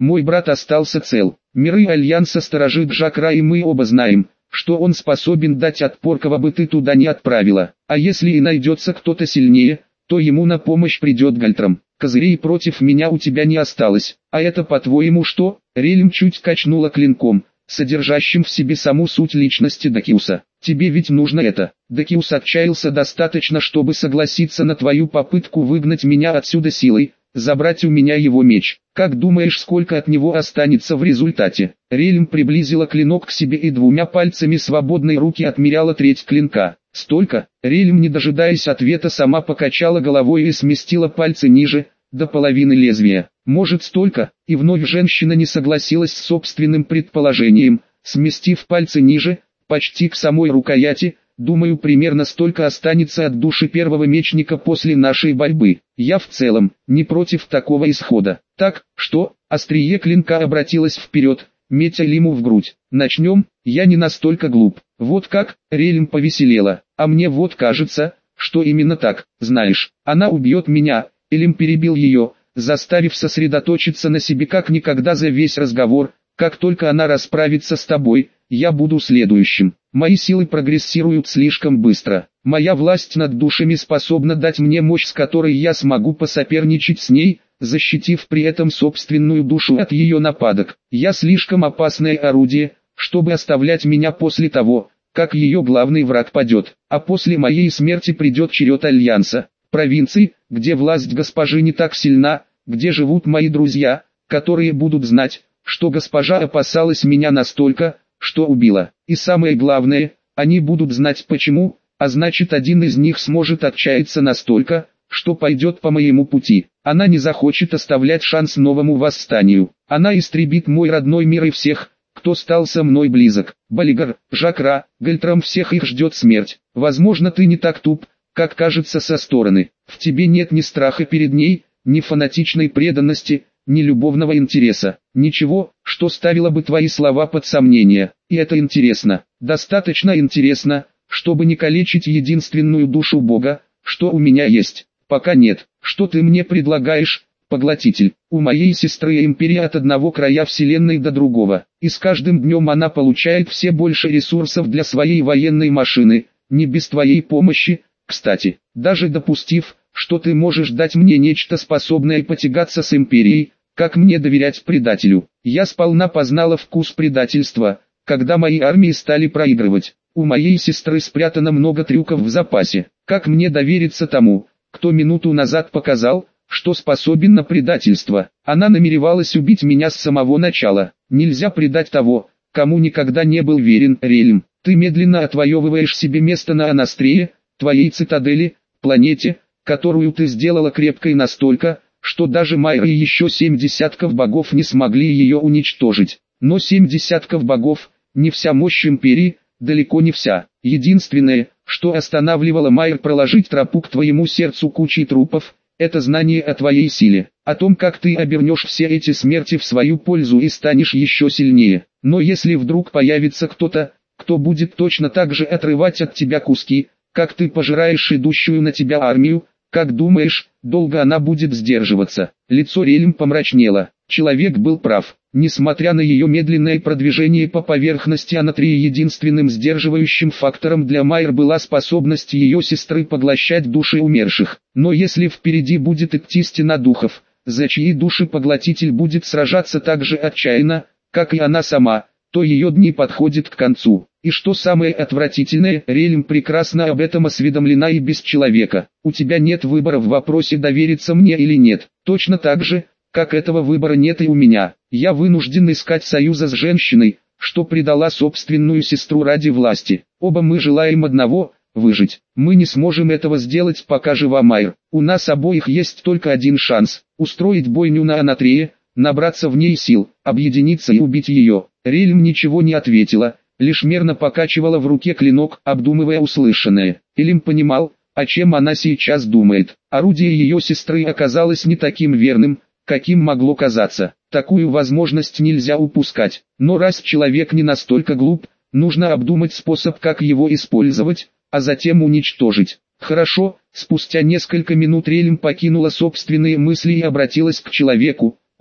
Мой брат остался цел. Миры Альянса сторожит Джакра, и мы оба знаем, что он способен дать отпор, кого бы ты туда не отправила. А если и найдется кто-то сильнее, то ему на помощь придет Гальтрам. Козырей против меня у тебя не осталось. А это, по-твоему, что? Релем чуть качнула клинком, содержащим в себе саму суть личности Дакиуса. Тебе ведь нужно это. Дакиус отчаялся достаточно, чтобы согласиться на твою попытку выгнать меня отсюда силой, забрать у меня его меч. Как думаешь, сколько от него останется в результате? Релем приблизила клинок к себе и двумя пальцами свободной руки отмеряла треть клинка. Столько? Релем, не дожидаясь ответа, сама покачала головой и сместила пальцы ниже, до половины лезвия. Может, столько? И вновь женщина не согласилась с собственным предположением, сместив пальцы ниже, почти к самой рукояти. Думаю, примерно столько останется от души первого мечника после нашей борьбы. Я в целом не против такого исхода. Так, что? Острие клинка обратилось вперед, метя Лиму в грудь. Начнем? Я не настолько глуп. Вот как? Релем повеселела. А мне вот кажется, что именно так. Знаешь, она убьет меня. Элим перебил ее, заставив сосредоточиться на себе как никогда за весь разговор. Как только она расправится с тобой, я буду следующим. Мои силы прогрессируют слишком быстро. Моя власть над душами способна дать мне мощь, с которой я смогу посоперничать с ней, защитив при этом собственную душу от ее нападок. Я слишком опасное орудие, чтобы оставлять меня после того, как ее главный враг падет. А после моей смерти придет черед Альянса. Провинций, где власть госпожи не так сильна, где живут мои друзья, которые будут знать, что госпожа опасалась меня настолько, что убила. И самое главное, они будут знать почему, а значит, один из них сможет отчаяться настолько, что пойдет по моему пути. Она не захочет оставлять шанс новому восстанию. Она истребит мой родной мир и всех, кто стал со мной близок. Балигар, Джакра, Гальтрам, всех их ждет смерть. Возможно, ты не так туп, как кажется со стороны. В тебе нет ни страха перед ней, ни фанатичной преданности, ни любовного интереса. Ничего, что ставило бы твои слова под сомнение. И это интересно. Достаточно интересно, чтобы не калечить единственную душу Бога, что у меня есть. Пока нет. Что ты мне предлагаешь, поглотитель? У моей сестры империя от одного края вселенной до другого. И с каждым днем она получает все больше ресурсов для своей военной машины, не без твоей помощи. Кстати, даже допустив, что ты можешь дать мне нечто способное потягаться с империей, как мне доверять предателю? Я сполна познала вкус предательства, когда мои армии стали проигрывать. У моей сестры спрятано много трюков в запасе. Как мне довериться тому, кто минуту назад показал, что способен на предательство? Она намеревалась убить меня с самого начала. Нельзя предать того, кому никогда не был верен. Релем, ты медленно отвоевываешь себе место на Анастрее, твоей цитадели, планете, которую ты сделала крепкой настолько, что даже Майра и еще 7 десятков богов не смогли ее уничтожить. Но 7 десятков богов, не вся мощь империи, далеко не вся. Единственное, что останавливало Майр проложить тропу к твоему сердцу кучей трупов, это знание о твоей силе, о том, как ты обернешь все эти смерти в свою пользу и станешь еще сильнее. Но если вдруг появится кто-то, кто будет точно так же отрывать от тебя куски, как ты пожираешь идущую на тебя армию, как думаешь, долго она будет сдерживаться? Лицо Релем помрачнело. Человек был прав. Несмотря на ее медленное продвижение по поверхности Анатрии, единственным сдерживающим фактором для Майр была способность ее сестры поглощать души умерших. Но если впереди будет идти стена духов, за чьи души поглотитель будет сражаться так же отчаянно, как и она сама, то ее дни подходят к концу. И что самое отвратительное, Релем прекрасно об этом осведомлена и без человека. У тебя нет выбора в вопросе, довериться мне или нет. Точно так же, как этого выбора нет и у меня. Я вынужден искать союза с женщиной, что предала собственную сестру ради власти. Оба мы желаем одного – выжить. Мы не сможем этого сделать, пока жива Майр. У нас обоих есть только один шанс – устроить бойню на Анатрее, набраться в ней сил, объединиться и убить ее. Релем ничего не ответила, лишь мерно покачивала в руке клинок, обдумывая услышанное. Элим понимал, о чем она сейчас думает. Орудие ее сестры оказалось не таким верным, каким могло казаться. Такую возможность нельзя упускать. Но раз человек не настолько глуп, нужно обдумать способ, как его использовать, а затем уничтожить. Хорошо, спустя несколько минут Релем покинула собственные мысли и обратилась к человеку,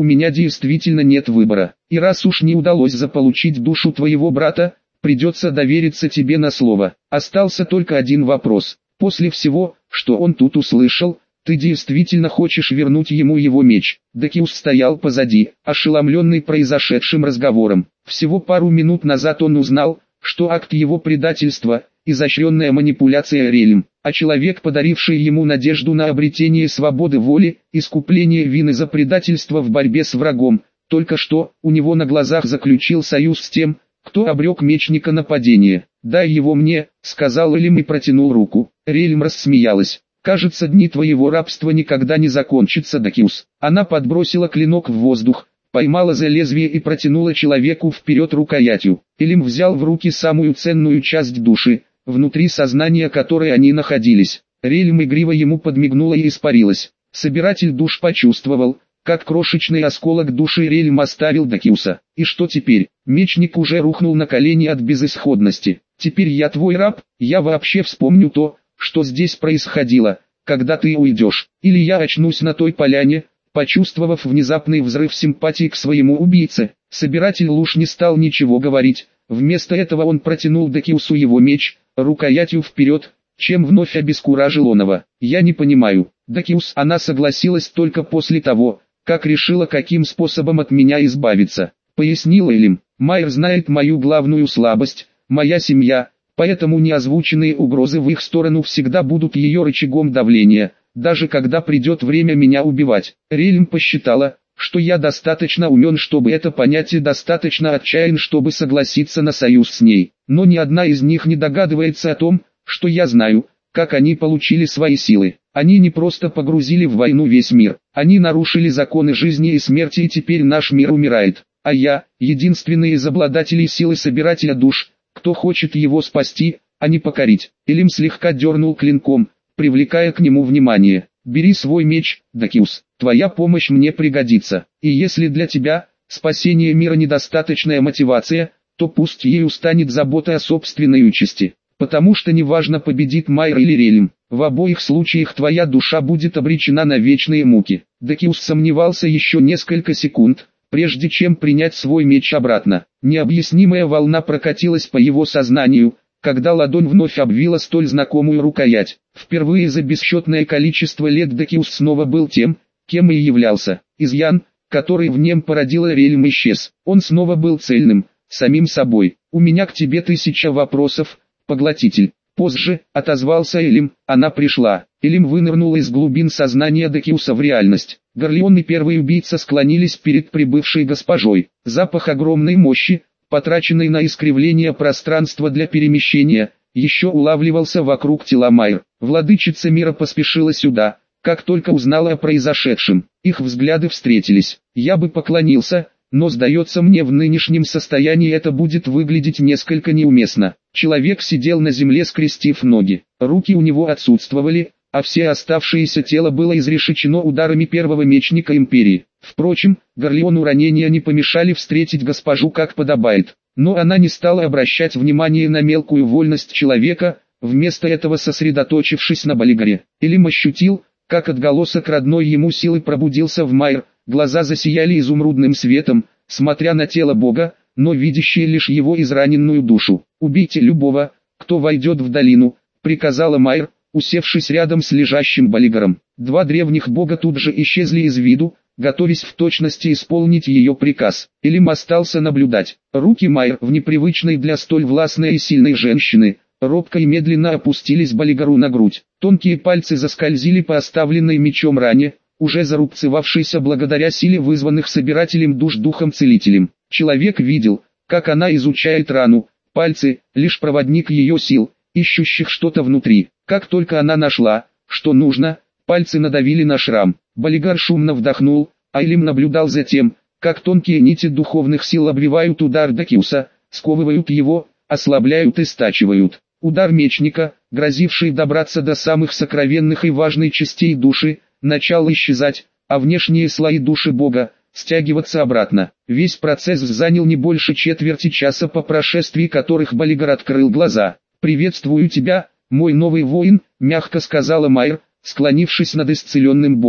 у меня действительно нет выбора. И раз уж не удалось заполучить душу твоего брата, придется довериться тебе на слово. Остался только один вопрос. После всего, что он тут услышал, ты действительно хочешь вернуть ему его меч? Дакиус стоял позади, ошеломленный произошедшим разговором. Всего пару минут назад он узнал, что акт его предательства – изощренная манипуляция Релем, а человек, подаривший ему надежду на обретение свободы воли, искупление вины за предательство в борьбе с врагом, только что у него на глазах заключил союз с тем, кто обрек мечника на падение. «Дай его мне», — сказал Элим и протянул руку. Релем рассмеялась. «Кажется, дни твоего рабства никогда не закончатся, Дакиус». Она подбросила клинок в воздух, поймала за лезвие и протянула человеку вперед рукоятью. Элим взял в руки самую ценную часть души, внутри сознания которой они находились. Релем игриво ему подмигнула и испарилась. Собиратель душ почувствовал, как крошечный осколок души Релем оставил Дакиуса. И что теперь? Мечник уже рухнул на колени от безысходности. «Теперь я твой раб, я вообще вспомню то, что здесь происходило, когда ты уйдешь. Или я очнусь на той поляне, почувствовав внезапный взрыв симпатии к своему убийце». Собиратель луж не стал ничего говорить, вместо этого он протянул Дакиусу его меч, рукоятью вперед, чем вновь обескуражил оного. «Я не понимаю, Дакиус». Она согласилась только после того, как решила, каким способом от меня избавиться. Пояснила Элим. «Майер знает мою главную слабость, моя семья, поэтому неозвученные угрозы в их сторону всегда будут ее рычагом давления, даже когда придет время меня убивать». Релем посчитала, что я достаточно умен, чтобы это понять, и достаточно отчаян, чтобы согласиться на союз с ней. Но ни одна из них не догадывается о том, что я знаю, как они получили свои силы. Они не просто погрузили в войну весь мир, они нарушили законы жизни и смерти, и теперь наш мир умирает. А я, единственный из обладателей силы собирателя душ, кто хочет его спасти, а не покорить. Элим слегка дернул клинком, привлекая к нему внимание. «Бери свой меч, Дакиус, твоя помощь мне пригодится. И если для тебя спасение мира недостаточная мотивация, то пусть ею станет забота о собственной участи. Потому что неважно, победит Майер или Релем, в обоих случаях твоя душа будет обречена на вечные муки». Дакиус сомневался еще несколько секунд, прежде чем принять свой меч обратно. Необъяснимая волна прокатилась по его сознанию, когда ладонь вновь обвила столь знакомую рукоять. Впервые за бесчетное количество лет Дакиус снова был тем, кем и являлся. Изъян, который в нем породила Релем, исчез. Он снова был цельным, самим собой. «У меня к тебе 1000 вопросов, поглотитель». Позже, отозвался Элим, она пришла. Элим вынырнула из глубин сознания Дакиуса в реальность. Горлеон и первый убийца склонились перед прибывшей госпожой. Запах огромной мощи, потраченный на искривление пространства для перемещения, еще улавливался вокруг тела Майер. Владычица мира поспешила сюда, как только узнала о произошедшем. Их взгляды встретились. «Я бы поклонился, но сдается мне, в нынешнем состоянии это будет выглядеть несколько неуместно». Человек сидел на земле, скрестив ноги. Руки у него отсутствовали, а все оставшееся тело было изрешечено ударами первого мечника Империи. Впрочем, Горлеону ранения не помешали встретить госпожу как подобает. Но она не стала обращать внимание на мелкую вольность человека, вместо этого сосредоточившись на Балигаре. Элим ощутил, как отголосок родной ему силы пробудился в Майер, глаза засияли изумрудным светом, смотря на тело Бога, но видящие лишь его израненную душу. «Убейте любого, кто войдет в долину», — приказала Майер, усевшись рядом с лежащим Балигаром. Два древних бога тут же исчезли из виду, готовясь в точности исполнить ее приказ. Элим остался наблюдать. Руки Майер, в непривычной для столь властной и сильной женщины, робко и медленно опустились Балигару на грудь. Тонкие пальцы заскользили по оставленной мечом ране, уже зарубцевавшейся благодаря силе вызванных собирателем душ духом-целителем. Человек видел, как она изучает рану, пальцы — лишь проводник ее сил, ищущих что-то внутри. Как только она нашла, что нужно, пальцы надавили на шрам. Балигар шумно вдохнул, а Элим наблюдал за тем, как тонкие нити духовных сил обвивают удар Дакиуса, сковывают его, ослабляют и стачивают. Удар мечника, грозивший добраться до самых сокровенных и важных частей души, начал исчезать, а внешние слои души Бога стягиваться обратно. Весь процесс занял не больше четверти часа, по прошествии которых Балигар открыл глаза. «Приветствую тебя, мой новый воин», — мягко сказала Майер, склонившись над исцеленным богом.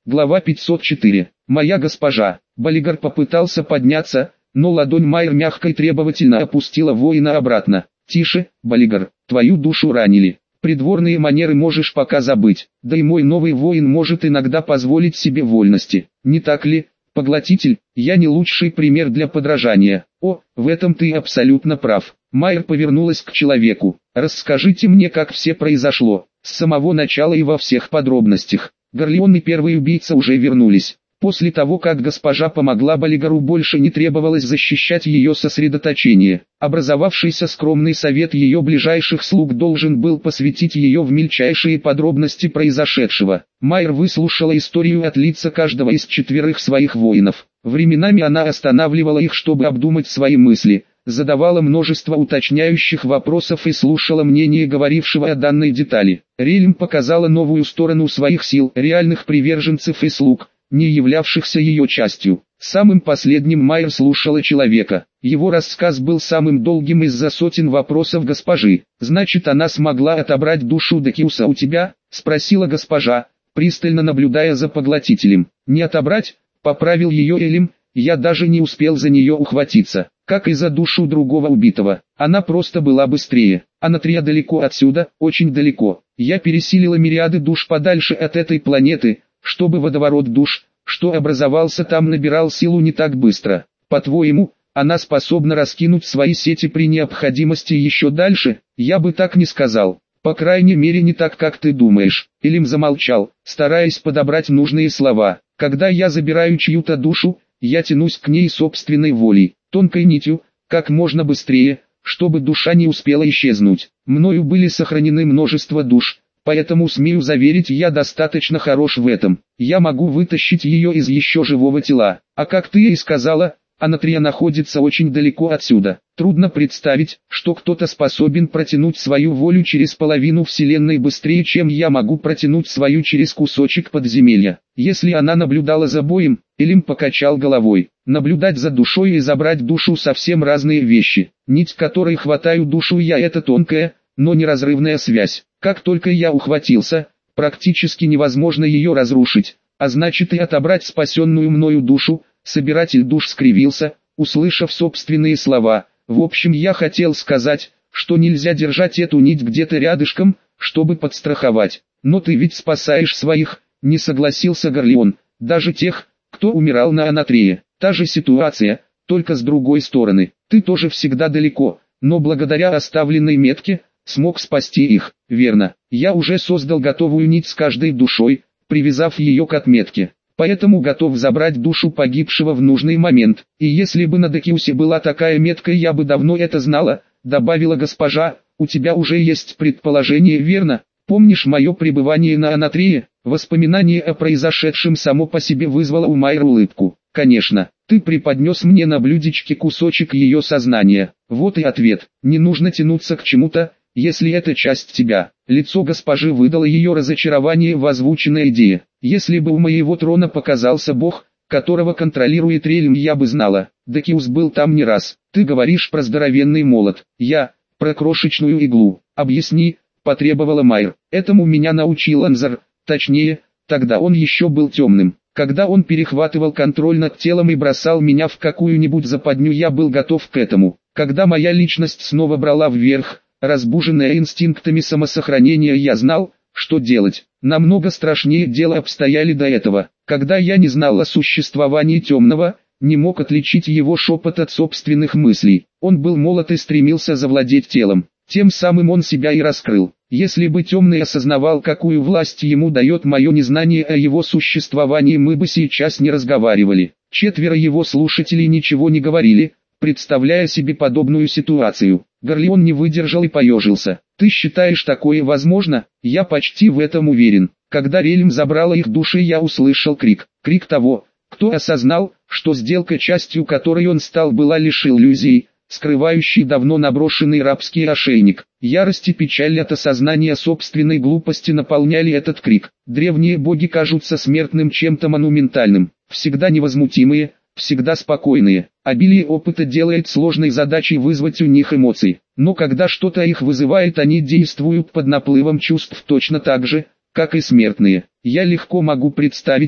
Глава 504. Моя госпожа. Балигар попытался подняться, но ладонь Майер мягко и требовательно опустила воина обратно. Тише, Балигар, твою душу ранили. Придворные манеры можешь пока забыть, да и мой новый воин может иногда позволить себе вольности. Не так ли, поглотитель? Я не лучший пример для подражания. О, в этом ты абсолютно прав. Майер повернулась к человеку. Расскажите мне, как все произошло, с самого начала и во всех подробностях. Горлеон и первый убийца уже вернулись. После того, как госпожа помогла Балигару, больше не требовалось защищать ее сосредоточение. Образовавшийся скромный совет ее ближайших слуг должен был посвятить ее в мельчайшие подробности произошедшего. Майер выслушала историю от лица каждого из 4 своих воинов. Временами она останавливала их, чтобы обдумать свои мысли, задавала множество уточняющих вопросов и слушала мнение говорившего о данной детали. Рельм показала новую сторону своих сил, реальных приверженцев и слуг, не являвшихся ее частью. Самым последним Майер слушала человека. Его рассказ был самым долгим из-за сотен вопросов госпожи. «Значит, она смогла отобрать душу Декиуса у тебя?» — спросила госпожа, пристально наблюдая за поглотителем. «Не отобрать?» — поправил ее Элим, «я даже не успел за нее ухватиться, как и за душу другого убитого. Она просто была быстрее. Анатрия далеко отсюда, очень далеко. Я пересилила мириады душ подальше от этой планеты, чтобы водоворот душ, что образовался там, набирал силу не так быстро. По-твоему, она способна раскинуть свои сети при необходимости еще дальше? Я бы так не сказал. По крайней мере, не так, как ты думаешь». Элим замолчал, стараясь подобрать нужные слова. «Когда я забираю чью-то душу, я тянусь к ней собственной волей, тонкой нитью, как можно быстрее, чтобы душа не успела исчезнуть. Мною были сохранены множество душ, поэтому смею заверить, я достаточно хорош в этом. Я могу вытащить ее из еще живого тела. А как ты и сказала, Анатрия находится очень далеко отсюда. Трудно представить, что кто-то способен протянуть свою волю через половину Вселенной быстрее, чем я могу протянуть свою через кусочек подземелья. Если она наблюдала за боем, Элим покачал головой. Наблюдать за душой и забрать душу совсем разные вещи. Нить, которой хватаю душу я, это тонкая, но неразрывная связь. Как только я ухватился, практически невозможно ее разрушить, а значит и отобрать спасенную мною душу. Собиратель душ скривился, услышав собственные слова. В общем, я хотел сказать, что нельзя держать эту нить где-то рядышком, чтобы подстраховать. Но ты ведь спасаешь своих, не согласился Горлеон, даже тех, кто умирал на Анатрее. Та же ситуация, только с другой стороны. Ты тоже всегда далеко, но благодаря оставленной метке, смог спасти их. Верно, я уже создал готовую нить с каждой душой, привязав ее к отметке. Поэтому готов забрать душу погибшего в нужный момент. И если бы на Декиусе была такая метка, я бы давно это знала, добавила госпожа. У тебя уже есть предположение, верно? Помнишь мое пребывание на Анатрее? Воспоминание о произошедшем само по себе вызвало у Майер улыбку. Конечно, ты преподнес мне на блюдечке кусочек ее сознания. Вот и ответ. Не нужно тянуться к чему-то, если это часть тебя. Лицо госпожи выдало ее разочарование в озвученной идее. Если бы у моего трона показался бог, которого контролирует Рельм, я бы знала. Декиус был там не раз. Ты говоришь про здоровенный молот. Я про крошечную иглу. Объясни, потребовала Майер. Этому меня научил Анзар. Точнее, тогда он еще был темным. Когда он перехватывал контроль над телом и бросал меня в какую-нибудь западню, я был готов к этому. Когда моя личность снова брала вверх, разбуженная инстинктами самосохранения, я знал, что делать. Намного страшнее дела обстояли до этого, когда я не знал о существовании темного, не мог отличить его шепот от собственных мыслей. Он был молод и стремился завладеть телом. Тем самым он себя и раскрыл. Если бы темный осознавал, какую власть ему дает мое незнание о его существовании, мы бы сейчас не разговаривали. 4 его слушателей ничего не говорили, представляя себе подобную ситуацию. Горлеон не выдержал и поежился. «Ты считаешь такое возможно?» «Я почти в этом уверен». Когда Рельм забрала их души, я услышал крик. Крик того, кто осознал, что сделка, частью которой он стал, была лишь иллюзией, скрывающей давно наброшенный рабский ошейник. Ярость и печаль от осознания собственной глупости наполняли этот крик. Древние боги кажутся смертным чем-то монументальным, всегда невозмутимые, всегда спокойные. Обилие опыта делает сложной задачей вызвать у них эмоции. Но когда что-то их вызывает, они действуют под наплывом чувств точно так же, как и смертные. Я легко могу представить,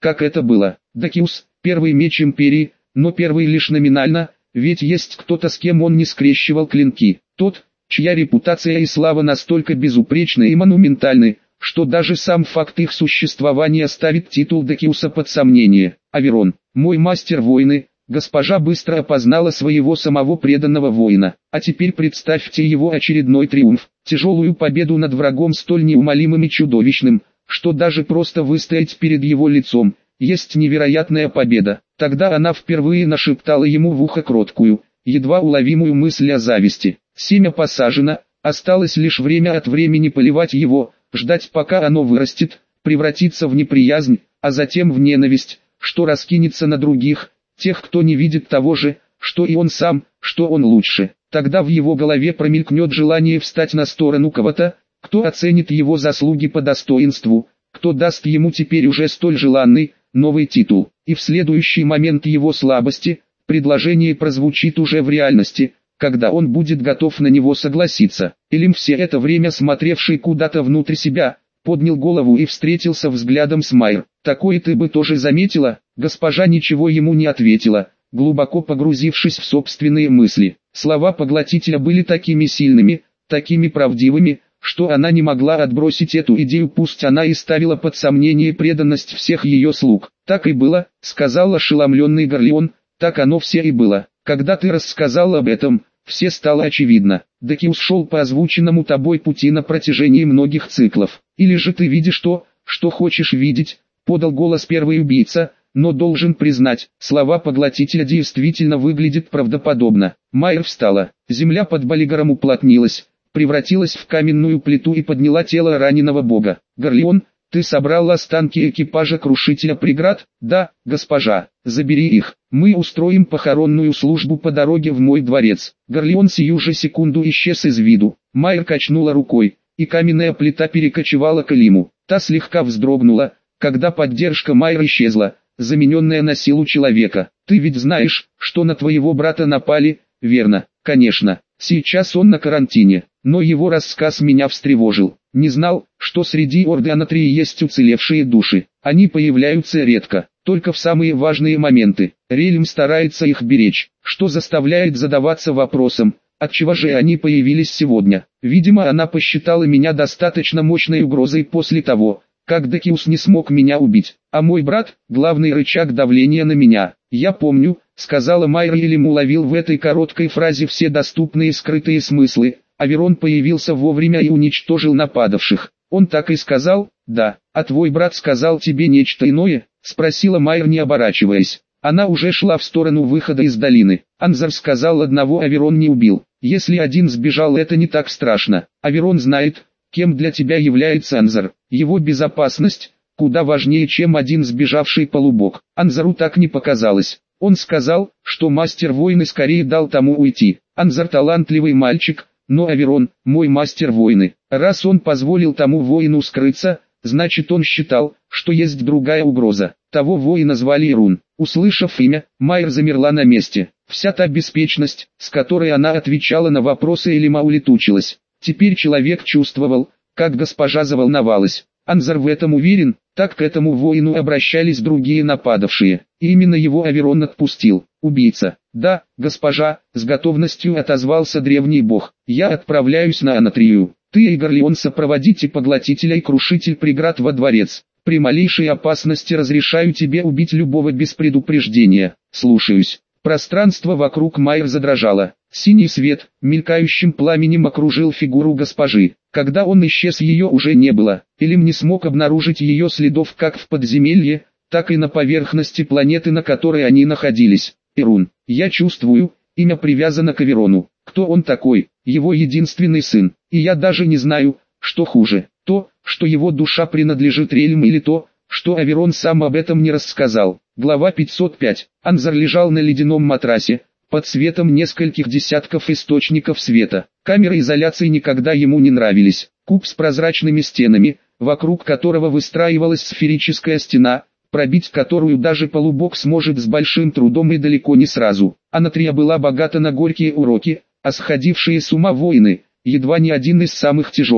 как это было. Дакиус, первый меч Империи, но первый лишь номинально, ведь есть кто-то, с кем он не скрещивал клинки. Тот, чья репутация и слава настолько безупречны и монументальны, что даже сам факт их существования ставит титул Дакиуса под сомнение. Аверон, мой мастер войны, госпожа быстро опознала своего самого преданного воина. А теперь представьте его очередной триумф, тяжелую победу над врагом столь неумолимым и чудовищным, что даже просто выстоять перед его лицом, есть невероятная победа. Тогда она впервые нашептала ему в ухо кроткую, едва уловимую мысль о зависти. Семя посажено, осталось лишь время от времени поливать его, ждать пока оно вырастет, превратится в неприязнь, а затем в ненависть, что раскинется на других, тех, кто не видит того же, что и он сам, что он лучше. Тогда в его голове промелькнет желание встать на сторону кого-то, кто оценит его заслуги по достоинству, кто даст ему теперь уже столь желанный, новый титул. И в следующий момент его слабости, предложение прозвучит уже в реальности, когда он будет готов на него согласиться. Элим, все это время смотревший куда-то внутрь себя, поднял голову и встретился взглядом с Майер. «Такое ты бы тоже заметила?» Госпожа ничего ему не ответила, глубоко погрузившись в собственные мысли. Слова поглотителя были такими сильными, такими правдивыми, что она не могла отбросить эту идею, пусть она и ставила под сомнение преданность всех ее слуг. «Так и было», — сказал ошеломленный Горлеон, — «так оно все и было. Когда ты рассказал об этом, все стало очевидно. Дакиус шел по озвученному тобой пути на протяжении многих циклов. Или же ты видишь то, что хочешь видеть», — подал голос первый убийца, но должен признать, слова поглотителя действительно выглядят правдоподобно. Майер встала, земля под Болигаром уплотнилась, превратилась в каменную плиту и подняла тело раненого бога. «Горлеон, ты собрал останки экипажа Крушителя Преград?» «Да, госпожа, забери их, мы устроим похоронную службу по дороге в мой дворец». Горлеон сию же секунду исчез из виду. Майер качнула рукой, и каменная плита перекочевала к Элиму. Та слегка вздрогнула, когда поддержка Майер исчезла, замененная на силу человека. «Ты ведь знаешь, что на твоего брата напали, верно?» «Конечно, сейчас он на карантине, но его рассказ меня встревожил. Не знал, что среди Орды Анатрии есть уцелевшие души. Они появляются редко, только в самые важные моменты. Рельм старается их беречь, что заставляет задаваться вопросом, отчего же они появились сегодня. Видимо, она посчитала меня достаточно мощной угрозой после того, как Дакиус не смог меня убить, а мой брат – главный рычаг давления на меня. Я помню, сказала Майер, Элим уловил в этой короткой фразе все доступные скрытые смыслы. Аверон появился вовремя и уничтожил нападавших. Он так и сказал? Да. А твой брат сказал тебе нечто иное? Спросила Майер, не оборачиваясь. Она уже шла в сторону выхода из долины. Анзар сказал, одного Аверон не убил. Если один сбежал, это не так страшно. Аверон знает, кем для тебя является Анзар. Его безопасность куда важнее, чем один сбежавший полубог. Анзару так не показалось. Он сказал, что мастер войны скорее дал тому уйти. Анзар талантливый мальчик, но Аверон, мой мастер войны. Раз он позволил тому воину скрыться, значит он считал, что есть другая угроза. Того воина звали Ирун. Услышав имя, Майер замерла на месте. Вся та беспечность, с которой она отвечала на вопросы Элима, улетучилась. Теперь человек чувствовал, как госпожа заволновалась. Анзар в этом уверен, так к этому воину обращались другие нападавшие. И именно его Аверон отпустил. Убийца. Да, госпожа, с готовностью отозвался древний бог. Я отправляюсь на Анатрию. Ты и Горлеон сопроводите поглотителя и Крушитель Преград во дворец. При малейшей опасности разрешаю тебе убить любого без предупреждения. Слушаюсь. Пространство вокруг Майер задрожало. Синий свет, мелькающим пламенем окружил фигуру госпожи. Когда он исчез, ее уже не было. Элим не смог обнаружить ее следов как в подземелье, так и на поверхности планеты, на которой они находились. Ирун. Я чувствую, имя привязано к Аверону. Кто он такой? Его единственный сын. И я даже не знаю, что хуже. То, что его душа принадлежит Рельм, или то, что Аверон сам об этом не рассказал. Глава 505. Анзар лежал на ледяном матрасе, под светом нескольких десятков источников света. Камеры изоляции никогда ему не нравились. Куб с прозрачными стенами, вокруг которого выстраивалась сферическая стена, пробить которую даже полубог сможет с большим трудом и далеко не сразу. Анатрия была богата на горькие уроки, а сходившие с ума воины, едва не один из самых тяжелых.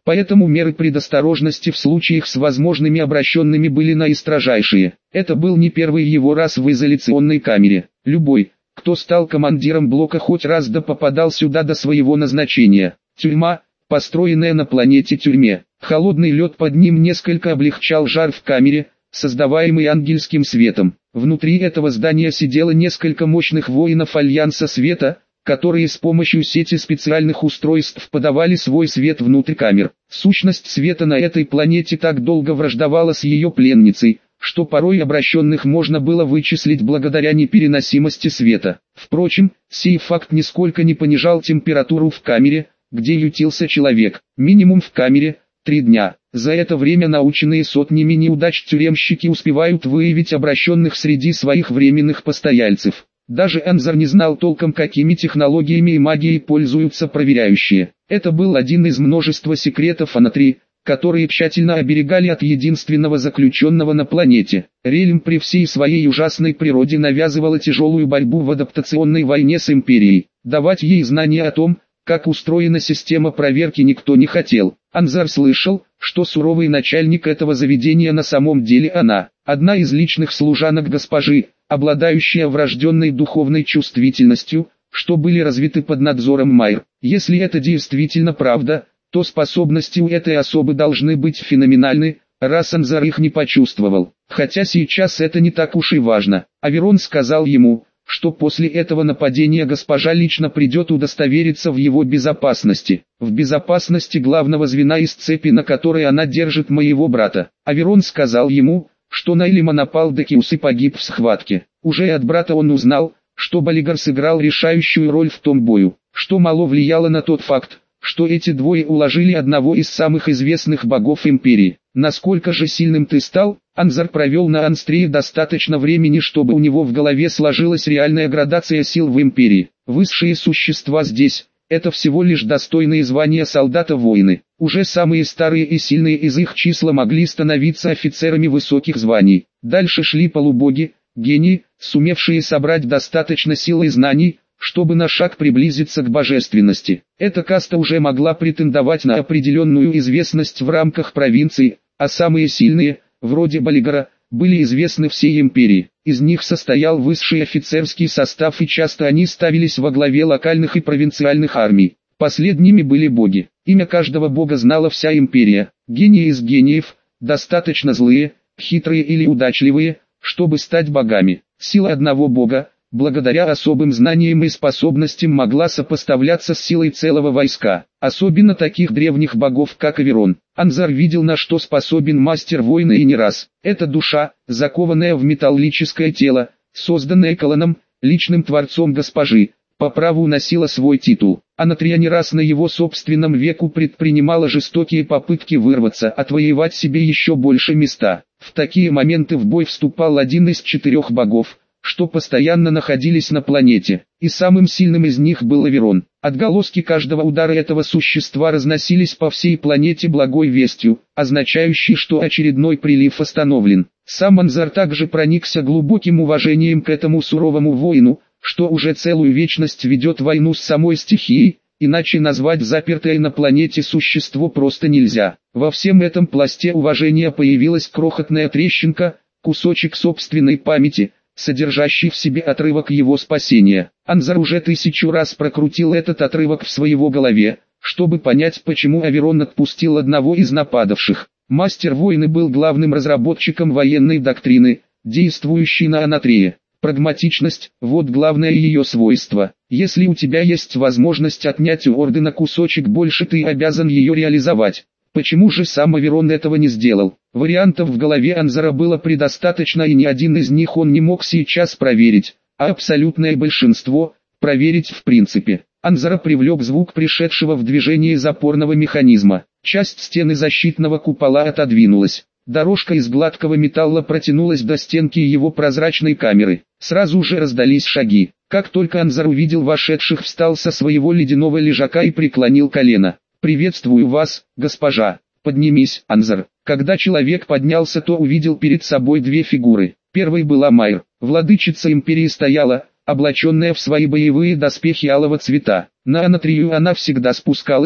Поэтому меры предосторожности в случаях с возможными обращенными были наистрожайшие. Это был не первый его раз в изоляционной камере. Любой, кто стал командиром блока, хоть раз да попадал сюда до своего назначения. Тюрьма, построенная на планете тюрьме. Холодный лед под ним несколько облегчал жар в камере, создаваемый ангельским светом. Внутри этого здания сидело несколько мощных воинов Альянса Света, которые с помощью сети специальных устройств подавали свой свет внутрь камер. Сущность света на этой планете так долго враждовала с ее пленницей, что порой обращенных можно было вычислить благодаря непереносимости света. Впрочем, сей факт нисколько не понижал температуру в камере, где ютился человек. Минимум в камере – 3 дня. За это время наученные сотнями неудач тюремщики успевают выявить обращенных среди своих временных постояльцев. Даже Анзар не знал толком, какими технологиями и магией пользуются проверяющие. Это был один из множества секретов Анатри, которые тщательно оберегали от единственного заключенного на планете. Рельм при всей своей ужасной природе навязывала тяжелую борьбу в адаптационной войне с Империей. Давать ей знания о том, как устроена система проверки, никто не хотел. Анзар слышал, что суровый начальник этого заведения на самом деле она, одна из личных служанок госпожи, обладающая врожденной духовной чувствительностью, что были развиты под надзором Майр. Если это действительно правда, то способности у этой особы должны быть феноменальны, раз Анзар их не почувствовал. Хотя сейчас это не так уж и важно. Аверон сказал ему, что после этого нападения госпожа лично придет удостовериться в его безопасности. В безопасности главного звена из цепи, на которой она держит моего брата. Аверон сказал ему, что на Элима напал Декиус и погиб в схватке. Уже от брата он узнал, что Балигар сыграл решающую роль в том бою, что мало влияло на тот факт, что эти двое уложили одного из самых известных богов Империи. Насколько же сильным ты стал? Анзар провел на Анстрее достаточно времени, чтобы у него в голове сложилась реальная градация сил в Империи. Высшие существа здесь – это всего лишь достойные звания солдата-воины. Уже самые старые и сильные из их числа могли становиться офицерами высоких званий. Дальше шли полубоги, гении, сумевшие собрать достаточно сил и знаний, чтобы на шаг приблизиться к божественности. Эта каста уже могла претендовать на определенную известность в рамках провинции, а самые сильные, вроде Балигара, были известны всей империи. Из них состоял высший офицерский состав, и часто они ставились во главе локальных и провинциальных армий. Последними были боги. Имя каждого бога знала вся империя. Гении из гениев, достаточно злые, хитрые или удачливые, чтобы стать богами. Сила одного бога, благодаря особым знаниям и способностям, могла сопоставляться с силой целого войска, особенно таких древних богов, как Аверон. Анзар видел, на что способен мастер воина, и не раз. Эта душа, закованная в металлическое тело, созданная Колоном, личным творцом госпожи, по праву носила свой титул. Анатрия не раз на его собственном веку предпринимала жестокие попытки вырваться, отвоевать себе еще больше места. В такие моменты в бой вступал один из 4 богов, что постоянно находились на планете, и самым сильным из них был Аверон. Отголоски каждого удара этого существа разносились по всей планете благой вестью, означающей, что очередной прилив остановлен. Сам Анзар также проникся глубоким уважением к этому суровому воину, что уже целую вечность ведет войну с самой стихией, иначе назвать запертое на планете существо просто нельзя. Во всем этом пласте уважения появилась крохотная трещинка, кусочек собственной памяти, содержащий в себе отрывок его спасения. Анзар уже 1000 раз прокрутил этот отрывок в своего голове, чтобы понять, почему Аверон отпустил одного из нападавших. Мастер войны был главным разработчиком военной доктрины, действующей на Анатрее. Прагматичность – вот главное ее свойство. Если у тебя есть возможность отнять у Ордена кусочек больше, ты обязан ее реализовать. Почему же сам Аверон этого не сделал? Вариантов в голове Анзара было предостаточно, и ни один из них он не мог сейчас проверить, а абсолютное большинство – проверить в принципе. Анзара привлек звук пришедшего в движение запорного механизма. Часть стены защитного купола отодвинулась. Дорожка из гладкого металла протянулась до стенки его прозрачной камеры. Сразу же раздались шаги. Как только Анзар увидел вошедших, встал со своего ледяного лежака и преклонил колено. «Приветствую вас, госпожа. Поднимись, Анзар». Когда человек поднялся, то увидел перед собой 2 фигуры. Первой была Майр. Владычица империи стояла, облаченная в свои боевые доспехи алого цвета. На Анатрию она всегда спускалась,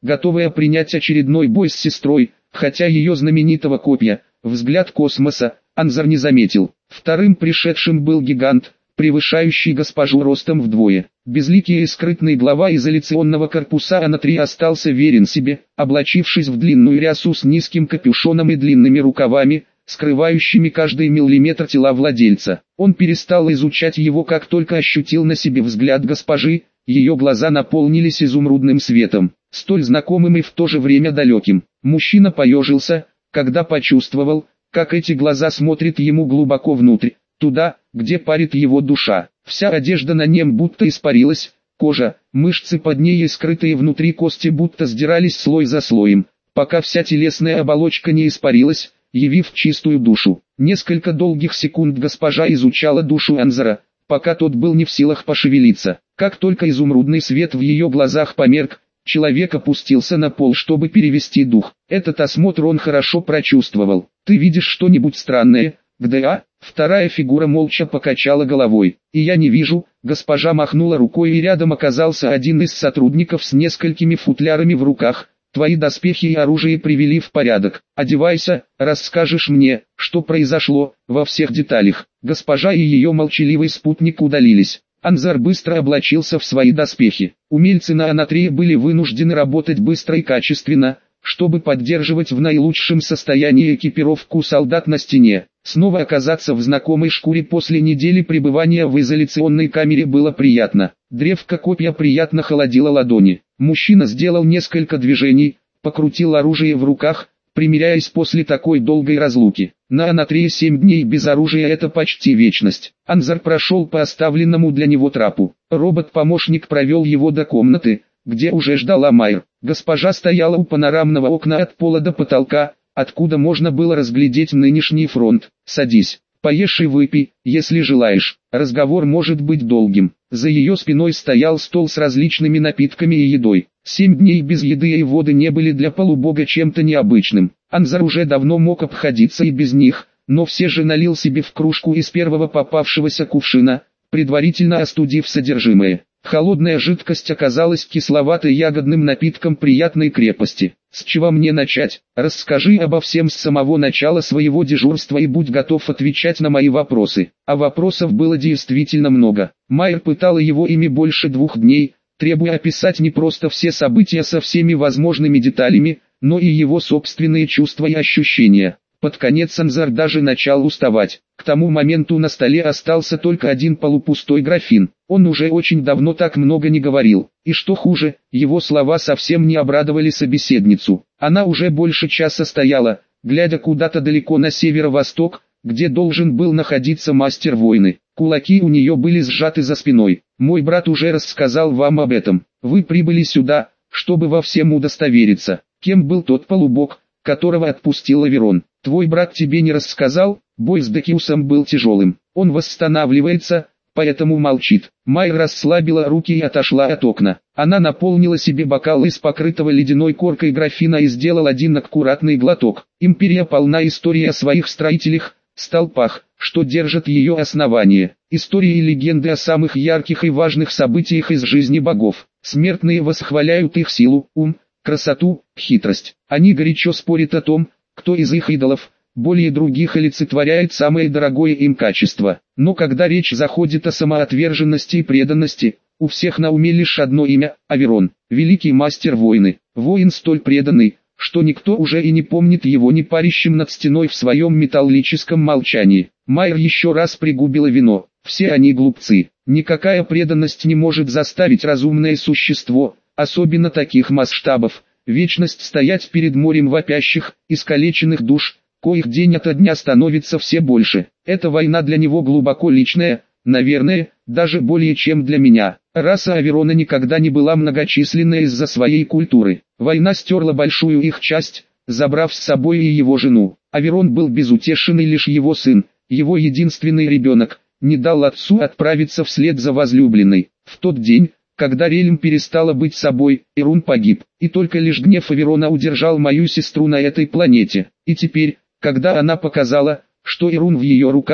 готовая принять очередной бой с сестрой, хотя ее знаменитого копья, взгляд космоса, Анзар не заметил. Вторым пришедшим был гигант, превышающий госпожу ростом вдвое. Безликий и скрытный глава изоляционного корпуса Анатри остался верен себе, облачившись в длинную рясу с низким капюшоном и длинными рукавами, скрывающими каждый миллиметр тела владельца. Он перестал изучать его, как только ощутил на себе взгляд госпожи, ее глаза наполнились изумрудным светом, столь знакомым и в то же время далеким. Мужчина поежился, когда почувствовал, как эти глаза смотрят ему глубоко внутрь, туда, где парит его душа. Вся одежда на нем будто испарилась, кожа, мышцы под ней и скрытые внутри кости будто сдирались слой за слоем, пока вся телесная оболочка не испарилась, явив чистую душу. Несколько долгих секунд госпожа изучала душу Анзара, пока тот был не в силах пошевелиться. Как только изумрудный свет в ее глазах померк, человек опустился на пол, чтобы перевести дух. Этот осмотр он хорошо прочувствовал. «Ты видишь что-нибудь странное, ГДА?» Вторая фигура молча покачала головой. «И я не вижу», госпожа махнула рукой, и рядом оказался один из сотрудников с несколькими футлярами в руках. «Твои доспехи и оружие привели в порядок. Одевайся, расскажешь мне, что произошло, во всех деталях». Госпожа и ее молчаливый спутник удалились. Анзар быстро облачился в свои доспехи. Умельцы на Анатрии были вынуждены работать быстро и качественно, чтобы поддерживать в наилучшем состоянии экипировку солдат на стене. Снова оказаться в знакомой шкуре после недели пребывания в изоляционной камере было приятно. Древко копья приятно холодило ладони. Мужчина сделал несколько движений, покрутил оружие в руках, примиряясь после такой долгой разлуки. На Анатрии 7 дней без оружия — это почти вечность. Анзар прошел по оставленному для него трапу. Робот-помощник провел его до комнаты, где уже ждала Майер. Госпожа стояла у панорамного окна от пола до потолка, откуда можно было разглядеть нынешний фронт. «Садись, поешь и выпей, если желаешь. Разговор может быть долгим». За ее спиной стоял стол с различными напитками и едой. 7 дней без еды и воды не были для полубога чем-то необычным. Анзар уже давно мог обходиться и без них, но все же налил себе в кружку из первого попавшегося кувшина, предварительно остудив содержимое. Холодная жидкость оказалась кисловатой ягодным напитком приятной крепости. «С чего мне начать? Расскажи обо всем с самого начала своего дежурства и будь готов отвечать на мои вопросы». А вопросов было действительно много. Майер пытала его ими больше 2 дней, требуя описать не просто все события со всеми возможными деталями, но и его собственные чувства и ощущения. Под конец Анзар даже начал уставать. К тому моменту на столе остался только один полупустой графин. Он уже очень давно так много не говорил. И что хуже, его слова совсем не обрадовали собеседницу. Она уже больше часа стояла, глядя куда-то далеко на северо-восток, где должен был находиться мастер войны. Кулаки у нее были сжаты за спиной. «Мой брат уже рассказал вам об этом. Вы прибыли сюда, чтобы во всем удостовериться. Кем был тот полубог, которого отпустил Аверон? Твой брат тебе не рассказал?» Бой с Декиусом был тяжелым. Он восстанавливается, поэтому молчит. Майер расслабила руки и отошла от окна. Она наполнила себе бокал из покрытого ледяной коркой графина и сделала один аккуратный глоток. Империя полна истории о своих строителях, столпах, что держат ее основание. Истории и легенды о самых ярких и важных событиях из жизни богов. Смертные восхваляют их силу, ум, красоту, хитрость. Они горячо спорят о том, кто из их идолов более других олицетворяет самое дорогое им качество. Но когда речь заходит о самоотверженности и преданности, у всех на уме лишь одно имя – Аверон, великий мастер войны. Воин столь преданный, что никто уже и не помнит его не парящим над стеной в своем металлическом молчании. Майер еще раз пригубила вино. Все они глупцы. Никакая преданность не может заставить разумное существо, особенно таких масштабов, вечность стоять перед морем вопящих, искалеченных душ, коих день ото дня становится все больше. Эта война для него глубоко личная, наверное, даже более чем для меня. Раса Аверона никогда не была многочисленной из-за своей культуры. Война стерла большую их часть, забрав с собой и его жену. Аверон был безутешен, и лишь его сын, его единственный ребенок, не дал отцу отправиться вслед за возлюбленной. В тот день, когда Рельм перестала быть собой, Ирун погиб, и только лишь гнев Аверона удержал мою сестру на этой планете. И теперь, когда она показала, что Ирун в ее руках,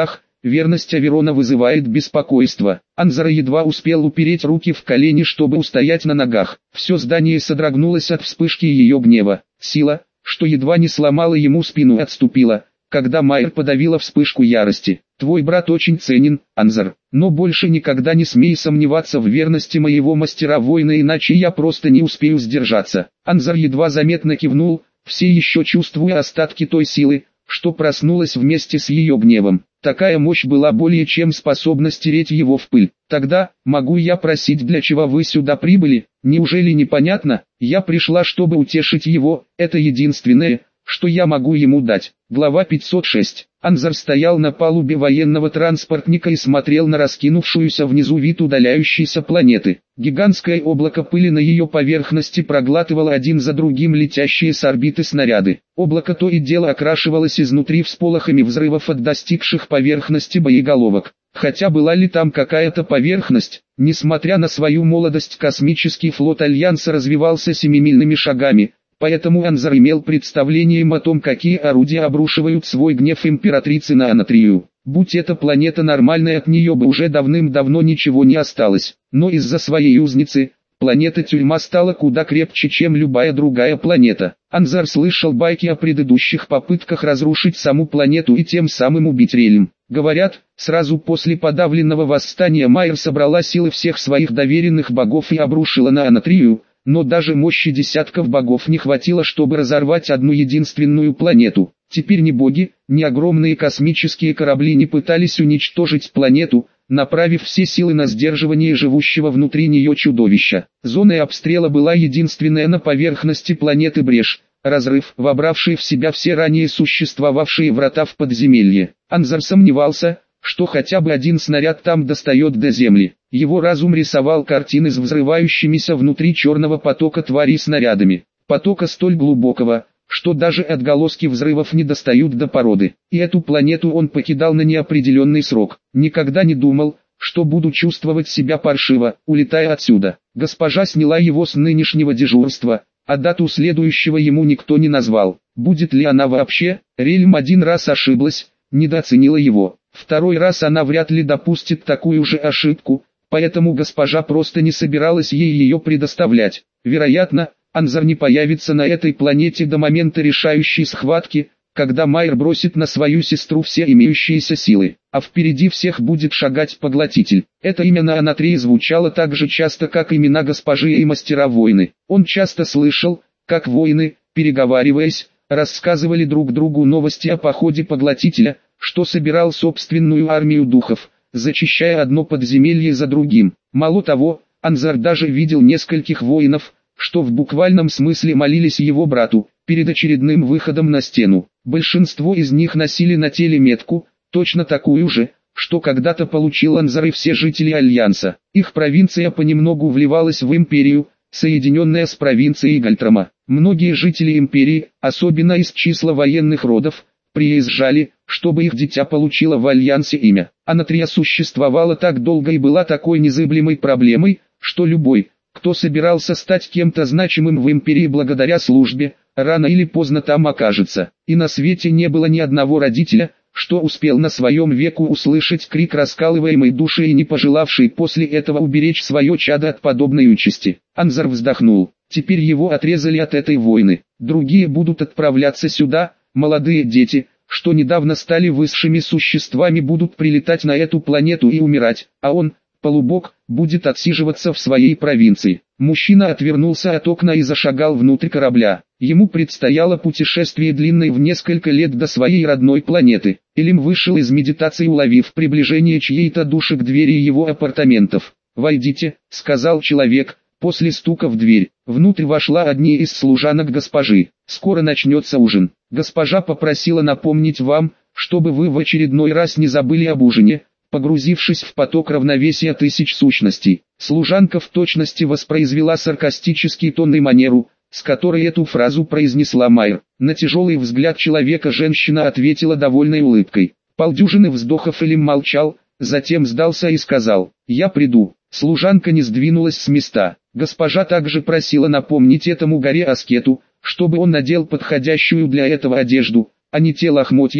Верность Аверона вызывает беспокойство. Анзар едва успел упереть руки в колени, чтобы устоять на ногах. Все здание содрогнулось от вспышки ее гнева. Сила, что едва не сломала ему спину, отступила, когда Майер подавила вспышку ярости. «Твой брат очень ценен, Анзар, но больше никогда не смей сомневаться в верности моего мастера-воина, иначе я просто не успею сдержаться». Анзар едва заметно кивнул, все еще чувствуя остатки той силы, что проснулась вместе с ее гневом. Такая мощь была более чем способна стереть его в пыль. «Тогда, могу я просить, для чего вы сюда прибыли? Неужели непонятно? Я пришла, чтобы утешить его, это единственное, что я могу ему дать». Глава 506. Анзар стоял на палубе военного транспортника и смотрел на раскинувшуюся внизу вид удаляющейся планеты. Гигантское облако пыли на ее поверхности проглатывало один за другим летящие с орбиты снаряды. Облако то и дело окрашивалось изнутри всполохами взрывов от достигших поверхности боеголовок. Хотя была ли там какая-то поверхность, несмотря на свою молодость, космический флот Альянса развивался семимильными шагами. Поэтому Анзар имел представление о том, какие орудия обрушивают свой гнев императрицы на Анатрию. Будь эта планета нормальной, от нее бы уже давным-давно ничего не осталось. Но из-за своей узницы, планета-тюрьма стала куда крепче, чем любая другая планета. Анзар слышал байки о предыдущих попытках разрушить саму планету и тем самым убить Рельм. Говорят, сразу после подавленного восстания Майер собрала силы всех своих доверенных богов и обрушила на Анатрию. Но даже мощи десятков богов не хватило, чтобы разорвать одну единственную планету. Теперь ни боги, ни огромные космические корабли не пытались уничтожить планету, направив все силы на сдерживание живущего внутри нее чудовища. Зоной обстрела была единственная на поверхности планеты брешь, разрыв, вобравший в себя все ранее существовавшие врата в подземелье. Анзар сомневался, что хотя бы один снаряд там достает до земли. Его разум рисовал картины с взрывающимися внутри черного потока тварей снарядами. Потока столь глубокого, что даже отголоски взрывов не достают до породы. И эту планету он покидал на неопределенный срок. Никогда не думал, что буду чувствовать себя паршиво, улетая отсюда. Госпожа сняла его с нынешнего дежурства, а дату следующего ему никто не назвал. Будет ли она вообще? Рельм один раз ошиблась, недооценила его. Второй раз она вряд ли допустит такую же ошибку, поэтому госпожа просто не собиралась ей ее предоставлять. Вероятно, Анзар не появится на этой планете до момента решающей схватки, когда Майер бросит на свою сестру все имеющиеся силы, а впереди всех будет шагать Поглотитель. Это имя на Анатрии звучало так же часто, как имена госпожи и мастера-воины. Он часто слышал, как воины, переговариваясь, рассказывали друг другу новости о походе Поглотителя, что собирал собственную армию духов, зачищая одно подземелье за другим. Мало того, Анзар даже видел нескольких воинов, что в буквальном смысле молились его брату, перед очередным выходом на стену. Большинство из них носили на теле метку, точно такую же, что когда-то получил Анзар и все жители Альянса. Их провинция понемногу вливалась в империю, соединенная с провинцией Гальтрама. Многие жители империи, особенно из числа военных родов, приезжали, чтобы их дитя получило в Альянсе имя. Анатрия существовала так долго и была такой незыблемой проблемой, что любой, кто собирался стать кем-то значимым в империи благодаря службе, рано или поздно там окажется. И на свете не было ни одного родителя, что успел на своем веку услышать крик раскалываемой души и не пожелавший после этого уберечь свое чадо от подобной участи. Анзар вздохнул. Теперь его отрезали от этой войны. Другие будут отправляться сюда. Молодые дети, что недавно стали высшими существами, будут прилетать на эту планету и умирать, а он, полубог, будет отсиживаться в своей провинции. Мужчина отвернулся от окна и зашагал внутрь корабля. Ему предстояло путешествие длинное в несколько лет до своей родной планеты. Элим вышел из медитации, уловив приближение чьей-то души к двери его апартаментов. «Войдите», — сказал человек. После стука в дверь, внутрь вошла одни из служанок госпожи. «Скоро начнется ужин. Госпожа попросила напомнить вам, чтобы вы в очередной раз не забыли об ужине», погрузившись в поток равновесия тысяч сущностей. Служанка в точности воспроизвела саркастический тон и манеру, с которой эту фразу произнесла Майер. На тяжелый взгляд человека женщина ответила довольной улыбкой. Полдюжины вздохов Элим молчал, затем сдался и сказал: «Я приду». Служанка не сдвинулась с места. Госпожа также просила напомнить этому горе-аскету, чтобы он надел подходящую для этого одежду, а не те лохмотья,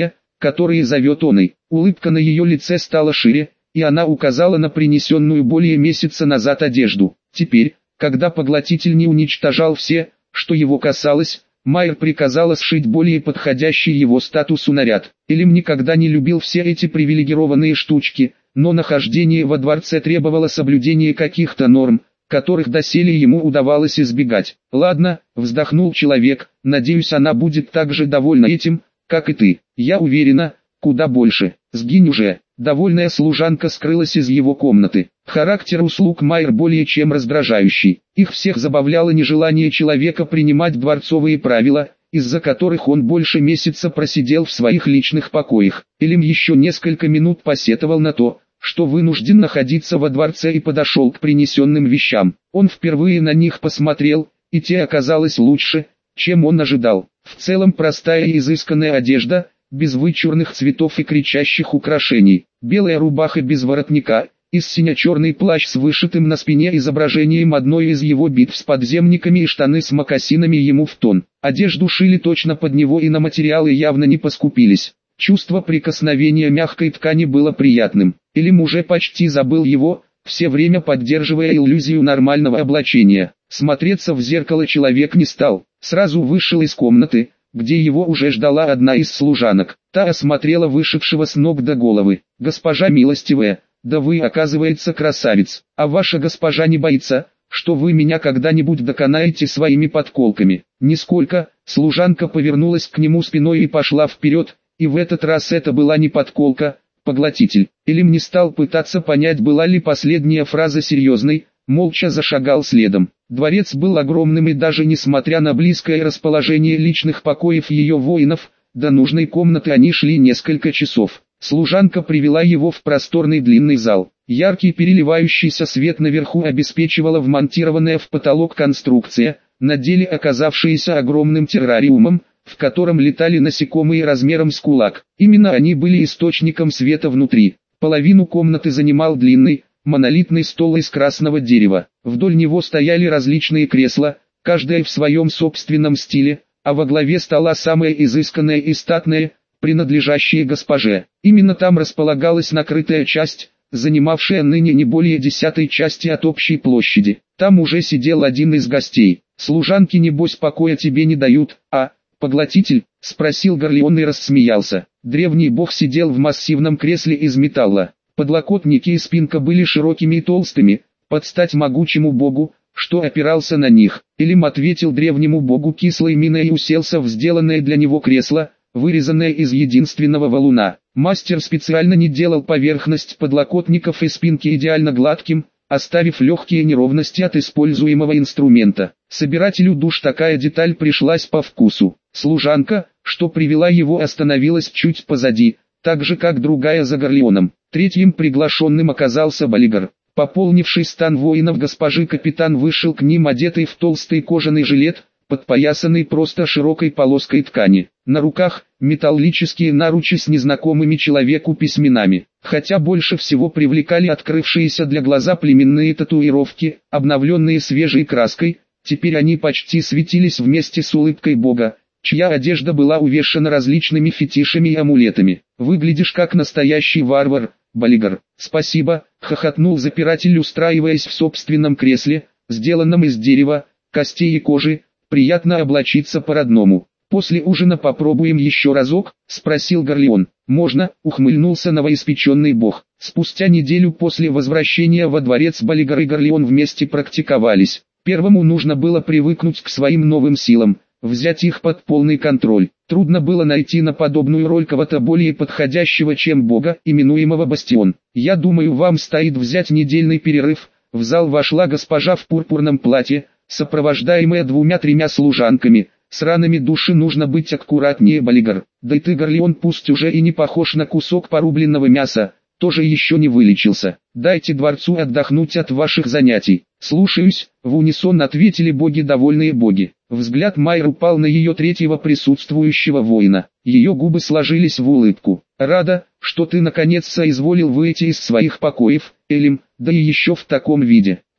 которые зовет он и. Улыбка на ее лице стала шире, и она указала на принесенную более месяца назад одежду. Теперь, когда поглотитель не уничтожал все, что его касалось, Майер приказала сшить более подходящий его статусу наряд. Элим никогда не любил все эти привилегированные штучки, но нахождение во дворце требовало соблюдения каких-то норм, которых доселе ему удавалось избегать. «Ладно», — вздохнул человек, — «надеюсь, она будет так же довольна этим, как и ты. Я уверена, куда больше. Сгинь уже». Довольная служанка скрылась из его комнаты. Характер услуг Майер более чем раздражающий. Их всех забавляло нежелание человека принимать дворцовые правила, из-за которых он больше месяца просидел в своих личных покоях. Элим еще несколько минут посетовал на то, что вынужден находиться во дворце, и подошел к принесенным вещам. Он впервые на них посмотрел, и те оказалось лучше, чем он ожидал. В целом простая и изысканная одежда, без вычурных цветов и кричащих украшений, белая рубаха без воротника, и сине-черный плащ с вышитым на спине изображением одной из его битв с подземниками, и штаны с мокасинами ему в тон. Одежду шили точно под него, и на материалы явно не поскупились. Чувство прикосновения мягкой ткани было приятным. Элим уже почти забыл его, все время поддерживая иллюзию нормального облачения. Смотреться в зеркало человек не стал, сразу вышел из комнаты, где его уже ждала одна из служанок. Та осмотрела вышедшего с ног до головы. «Госпожа милостивая, да вы, оказывается, красавец. А ваша госпожа не боится, что вы меня когда-нибудь доконаете своими подколками?» «Нисколько». Служанка повернулась к нему спиной и пошла вперед, и в этот раз это была не подколка, поглотитель. Элим не стал пытаться понять, была ли последняя фраза серьезной, молча зашагал следом. Дворец был огромным, и даже несмотря на близкое расположение личных покоев ее воинов, до нужной комнаты они шли несколько часов. Служанка привела его в просторный длинный зал. Яркий переливающийся свет наверху обеспечивала вмонтированная в потолок конструкция, на деле оказавшаяся огромным террариумом, в котором летали насекомые размером с кулак. Именно они были источником света внутри. Половину комнаты занимал длинный, монолитный стол из красного дерева. Вдоль него стояли различные кресла, каждое в своем собственном стиле, а во главе стола самое изысканное и статное, принадлежащее госпоже. Именно там располагалась накрытая часть, занимавшая ныне не более 10 части от общей площади. Там уже сидел один из гостей. «Служанки небось покоя тебе не дают, а, поглотитель?» — спросил Горлеон и рассмеялся. Древний бог сидел в массивном кресле из металла. Подлокотники и спинка были широкими и толстыми, под стать могучему богу, что опирался на них. Элим ответил древнему богу кислой миной и уселся в сделанное для него кресло, вырезанное из единственного валуна. Мастер специально не делал поверхность подлокотников и спинки идеально гладким, оставив легкие неровности от используемого инструмента. Собирателю душ такая деталь пришлась по вкусу. Служанка, что привела его, остановилась чуть позади, так же как другая за Горлеоном. Третьим приглашенным оказался Балигар. Пополнивший стан воинов госпожи капитан вышел к ним одетый в толстый кожаный жилет, подпоясанный просто широкой полоской ткани. На руках металлические наручи с незнакомыми человеку письменами. Хотя больше всего привлекали открывшиеся для глаза племенные татуировки, обновленные свежей краской, теперь они почти светились вместе с улыбкой бога, чья одежда была увешана различными фетишами и амулетами. «Выглядишь как настоящий варвар, Балигар». «Спасибо», — хохотнул запиратель, устраиваясь в собственном кресле, сделанном из дерева, костей и кожи. «Приятно облачиться по-родному. После ужина попробуем еще разок?» — спросил Горлеон. «Можно», — ухмыльнулся новоиспеченный бог. Спустя неделю после возвращения во дворец Балигар и Горлеон вместе практиковались. Первому нужно было привыкнуть к своим новым силам, взять их под полный контроль. Трудно было найти на подобную роль кого-то более подходящего, чем бога, именуемого Бастион. «Я думаю, вам стоит взять недельный перерыв». В зал вошла госпожа в пурпурном платье, сопровождаемая 2-3 служанками. «С ранами души нужно быть аккуратнее, Балигар. Да и ты, Горлеон, пусть уже и не похож на кусок порубленного мяса, тоже еще не вылечился. Дайте дворцу отдохнуть от ваших занятий». «Слушаюсь», — в унисон ответили боги, довольные боги. Взгляд Майер упал на ее третьего присутствующего воина. Ее губы сложились в улыбку. «Рада, что ты наконец соизволил выйти из своих покоев, Элим, да и еще в таком виде.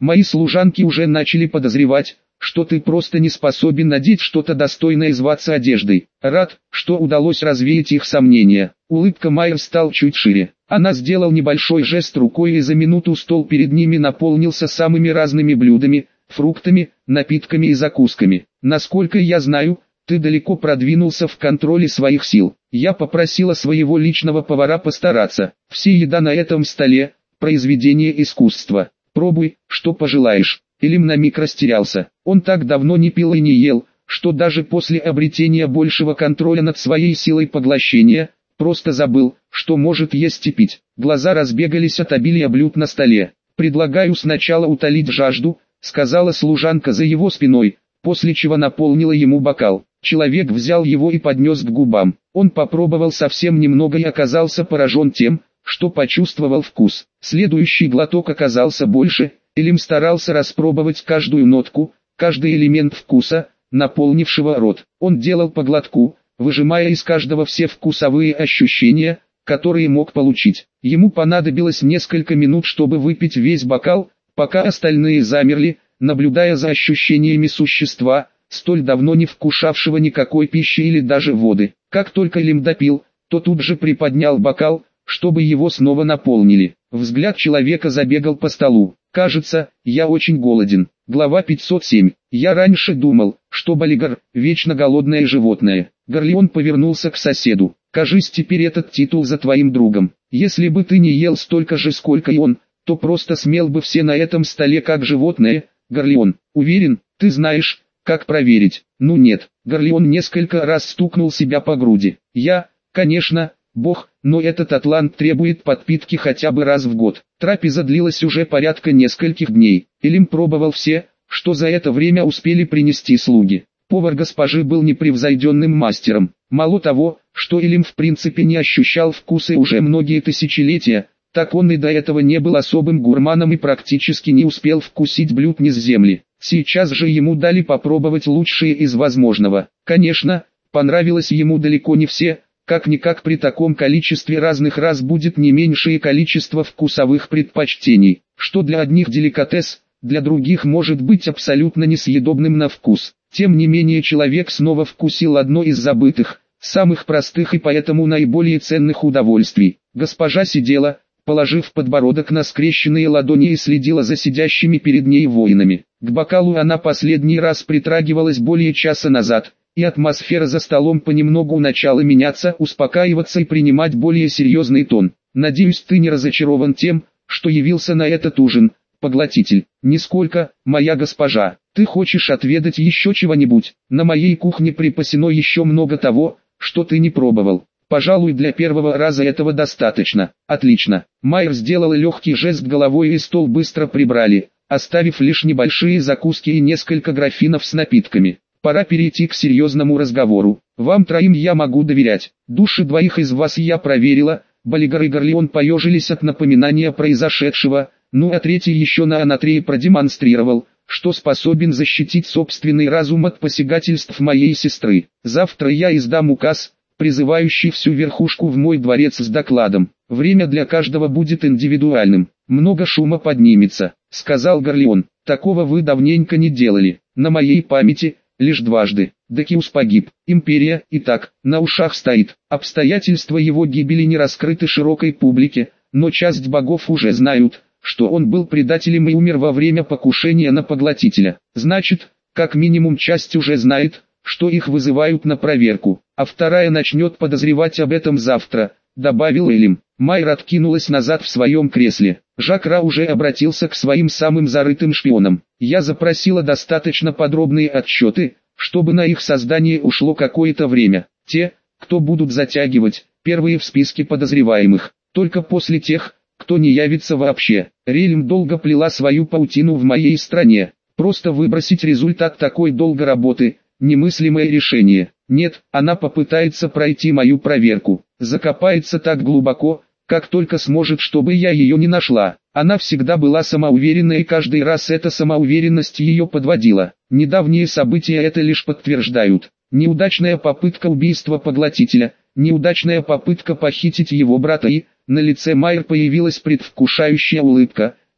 Мои служанки уже начали подозревать, что ты просто не способен надеть что-то достойное зваться одеждой. Рад, что удалось развеять их сомнения. Улыбка Майер стал чуть шире. Она сделал небольшой жест рукой, и за минуту стол перед ними наполнился самыми разными блюдами, фруктами, напитками и закусками. Насколько я знаю, ты далеко продвинулся в контроле своих сил. Я попросила своего личного повара постараться. Вся еда на этом столе – произведение искусства. Пробуй, что пожелаешь. Элим на миг растерялся. Он так давно не пил и не ел, что даже после обретения большего контроля над своей силой поглощения, просто забыл, что может есть и пить. Глаза разбегались от обилия блюд на столе. «Предлагаю сначала утолить жажду», — сказала служанка за его спиной, после чего наполнила ему бокал. Человек взял его и поднес к губам. Он попробовал совсем немного и оказался поражен тем, что почувствовал вкус. Следующий глоток оказался больше. Элим старался распробовать каждую нотку, каждый элемент вкуса, наполнившего рот. Он делал по глотку, выжимая из каждого все вкусовые ощущения, которые мог получить. Ему понадобилось несколько минут, чтобы выпить весь бокал, пока остальные замерли, наблюдая за ощущениями существа, столь давно не вкушавшего никакой пищи или даже воды. Как только Элим допил, то тут же приподнял бокал, чтобы его снова наполнили. Взгляд человека забегал по столу. «Кажется, я очень голоден». Глава 507. «Я раньше думал, что Балигар – вечно голодное животное». Горлеон повернулся к соседу. «Кажись, теперь этот титул за твоим другом. Если бы ты не ел столько же, сколько и он, то просто смел бы все на этом столе как животное». Горлеон: «Уверен, ты знаешь, как проверить?» «Ну нет». Горлеон несколько раз стукнул себя по груди. «Я, конечно, бог, но этот атлант требует подпитки хотя бы раз в год». Трапеза длилась уже порядка нескольких дней. Элим пробовал все, что за это время успели принести слуги. Повар госпожи был непревзойденным мастером. Мало того, что Элим в принципе не ощущал вкуса уже многие тысячелетия, так он и до этого не был особым гурманом и практически не успел вкусить блюд ни с земли. Сейчас же ему дали попробовать лучшие из возможного. Конечно, понравилось ему далеко не все. Как-никак при таком количестве разных рас будет не меньшее количество вкусовых предпочтений, что для одних деликатес, для других может быть абсолютно несъедобным на вкус. Тем не менее человек снова вкусил одно из забытых, самых простых и поэтому наиболее ценных удовольствий. Госпожа сидела, положив подбородок на скрещенные ладони, и следила за сидящими перед ней воинами. К бокалу она последний раз притрагивалась более часа назад, и атмосфера за столом понемногу начала меняться, успокаиваться и принимать более серьезный тон. «Надеюсь, ты не разочарован тем, что явился на этот ужин, поглотитель?» «Нисколько, моя госпожа. Ты хочешь отведать еще чего-нибудь? На моей кухне припасено еще много того, что ты не пробовал. Пожалуй, для первого раза этого достаточно». «Отлично». Майер сделал легкий жест головой, и стол быстро прибрали, оставив лишь небольшие закуски и несколько графинов с напитками. «Пора перейти к серьезному разговору. Вам троим я могу доверять. Души двоих из вас я проверила». Балигар и Горлеон поежились от напоминания произошедшего, ну а третий еще на Анатрее продемонстрировал, что способен защитить собственный разум от посягательств моей сестры. «Завтра я издам указ, призывающий всю верхушку в мой дворец с докладом. Время для каждого будет индивидуальным. Много шума поднимется», — сказал Горлеон. «Такого вы давненько не делали. На моей памяти лишь дважды. Декиус погиб. Империя, и так, на ушах стоит. Обстоятельства его гибели не раскрыты широкой публике, но часть богов уже знают, что он был предателем и умер во время покушения на поглотителя. Значит, как минимум часть уже знает, что их вызывают на проверку, а вторая начнет подозревать об этом завтра», — добавил Элим. Майер откинулась назад в своем кресле. Жак Ра уже обратился к своим самым зарытым шпионам. «Я запросила достаточно подробные отчеты, чтобы на их создание ушло какое-то время. Те, кто будут затягивать, первые в списке подозреваемых. Только после тех, кто не явится вообще. Релим долго плела свою паутину в моей стране. Просто выбросить результат такой долгой работы – немыслимое решение. Нет, она попытается пройти мою проверку. Закопается так глубоко, как только сможет, чтобы я ее не нашла. Она всегда была самоуверенной, и каждый раз эта самоуверенность ее подводила. Недавние события это лишь подтверждают. Неудачная попытка убийства поглотителя, неудачная попытка похитить его брата, и на лице Майер появилась предвкушающая улыбка.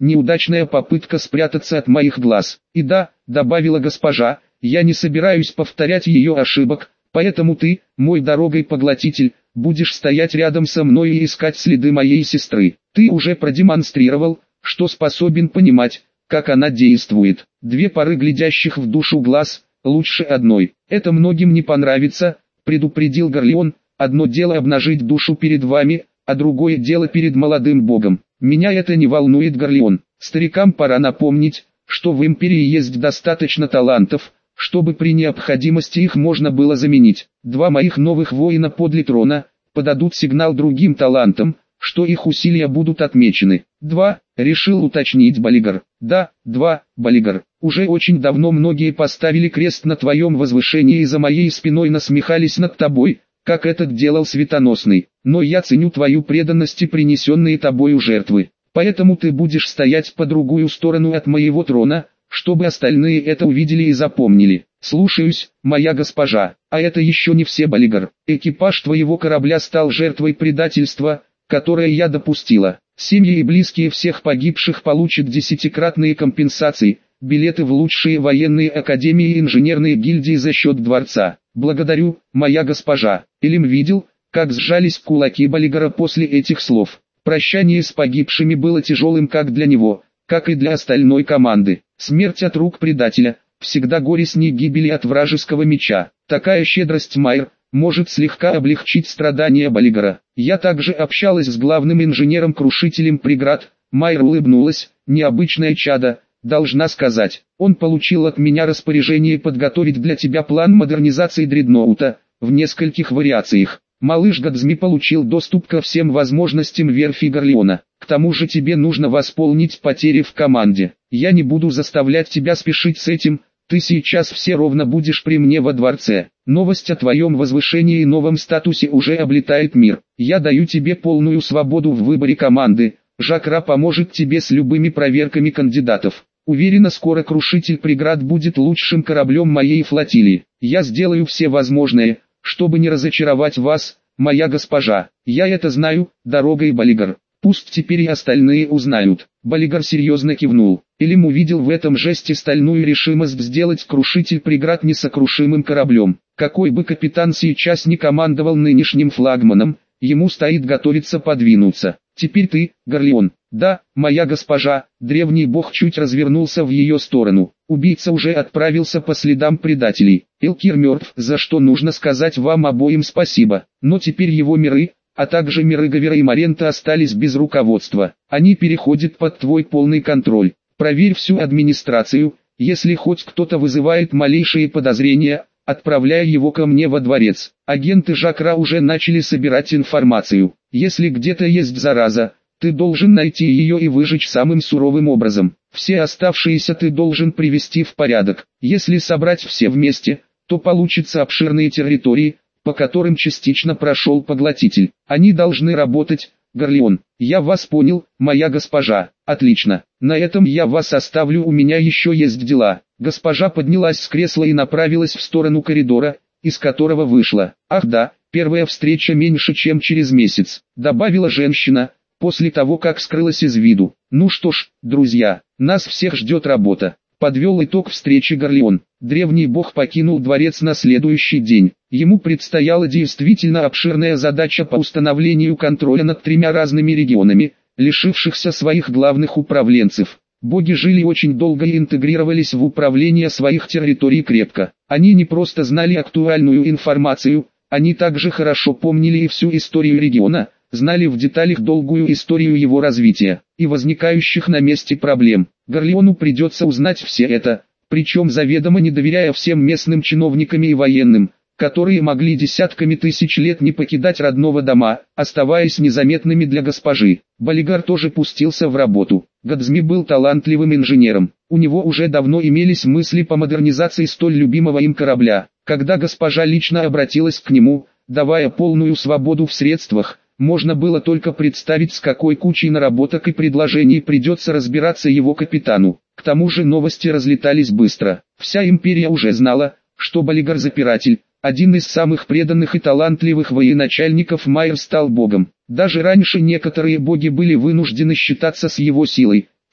неудачная попытка спрятаться от моих глаз. И да, добавила госпожа, я не собираюсь повторять ее ошибок, поэтому ты, мой дорогой поглотитель, будешь стоять рядом со мной и искать следы моей сестры. Ты уже продемонстрировал, что способен понимать, как она действует. Две пары глядящих в душу глаз, лучше одной. Это многим не понравится, предупредил Горлеон. Одно дело обнажить душу перед вами, а другое дело перед молодым богом. Меня это не волнует, Горлеон. Старикам пора напомнить, что в империи есть достаточно талантов, чтобы при необходимости их можно было заменить. Два моих новых воина подле трона подадут сигнал другим талантам, что их усилия будут отмечены. Два, решил уточнить Балигар. Да, два, Балигар. Уже очень давно многие поставили крест на твоем возвышении и за моей спиной насмехались над тобой, как этот делал Светоносный. Но я ценю твою преданность и принесенные тобою жертвы. Поэтому ты будешь стоять по другую сторону от моего трона, чтобы остальные это увидели и запомнили. Слушаюсь, моя госпожа. А это еще не все, Балигар. Экипаж твоего корабля стал жертвой предательства, которое я допустила. Семьи и близкие всех погибших получат десятикратные компенсации, билеты в лучшие военные академии и инженерные гильдии за счет дворца. Благодарю, моя госпожа. Элим видел, как сжались кулаки Балигара после этих слов. Прощание с погибшими было тяжелым как для него, как и для остальной команды. Смерть от рук предателя, всегда горестней гибели от вражеского меча. Такая щедрость, Майер, может слегка облегчить страдания Балигара. Я также общалась с главным инженером-крушителем преград. Майер улыбнулась. Необычное чадо, должна сказать. Он получил от меня распоряжение подготовить для тебя план модернизации дредноута, в нескольких вариациях. Малыш Гадзми получил доступ ко всем возможностям верфи Горлеона. К тому же тебе нужно восполнить потери в команде. Я не буду заставлять тебя спешить с этим, ты сейчас все ровно будешь при мне во дворце. Новость о твоем возвышении и новом статусе уже облетает мир. Я даю тебе полную свободу в выборе команды. Жакра поможет тебе с любыми проверками кандидатов. Уверена, скоро Крушитель преград будет лучшим кораблем моей флотилии. Я сделаю все возможное, чтобы не разочаровать вас, моя госпожа. Я это знаю, дорогой Балигар. Пусть теперь и остальные узнают. Балигар серьезно кивнул. Элим увидел в этом жесте стальную решимость сделать Крушитель преград несокрушимым кораблем. Какой бы капитан сейчас не командовал нынешним флагманом, ему стоит готовиться подвинуться. Теперь ты, Горлеон. Да, моя госпожа. Древний бог чуть развернулся в ее сторону. Убийца уже отправился по следам предателей. Элкир мертв, за что нужно сказать вам обоим спасибо. Но теперь его миры, а также миры Гавера и Марента остались без руководства. Они переходят под твой полный контроль. Проверь всю администрацию. Если хоть кто-то вызывает малейшие подозрения, отправляя его ко мне во дворец. Агенты Жакра уже начали собирать информацию. Если где-то есть зараза, ты должен найти ее и выжечь самым суровым образом. Все оставшиеся ты должен привести в порядок. Если собрать все вместе, то получится обширные территории, по которым частично прошел поглотитель. Они должны работать, Горлеон. Я вас понял, моя госпожа. Отлично. На этом я вас оставлю, у меня еще есть дела. Госпожа поднялась с кресла и направилась в сторону коридора, из которого вышла. Ах да, первая встреча меньше чем через месяц, добавила женщина, после того как скрылась из виду. Ну что ж, друзья, нас всех ждет работа. Подвел итог встречи Горлеон. Древний бог покинул дворец на следующий день. Ему предстояла действительно обширная задача по установлению контроля над тремя разными регионами, лишившихся своих главных управленцев. Боги жили очень долго и интегрировались в управление своих территорий крепко. Они не просто знали актуальную информацию, они также хорошо помнили и всю историю региона, знали в деталях долгую историю его развития и возникающих на месте проблем. Горлеону придется узнать все это, причем заведомо не доверяя всем местным чиновникам и военным, которые могли десятками тысяч лет не покидать родного дома, оставаясь незаметными для госпожи. Балигар тоже пустился в работу. Гадзми был талантливым инженером. У него уже давно имелись мысли по модернизации столь любимого им корабля. Когда госпожа лично обратилась к нему, давая полную свободу в средствах, можно было только представить, с какой кучей наработок и предложений придется разбираться его капитану. К тому же новости разлетались быстро. Вся империя уже знала, что Балигар запиратель, один из самых преданных и талантливых военачальников. Майер стал богом. Даже раньше некоторые боги были вынуждены считаться с его силой.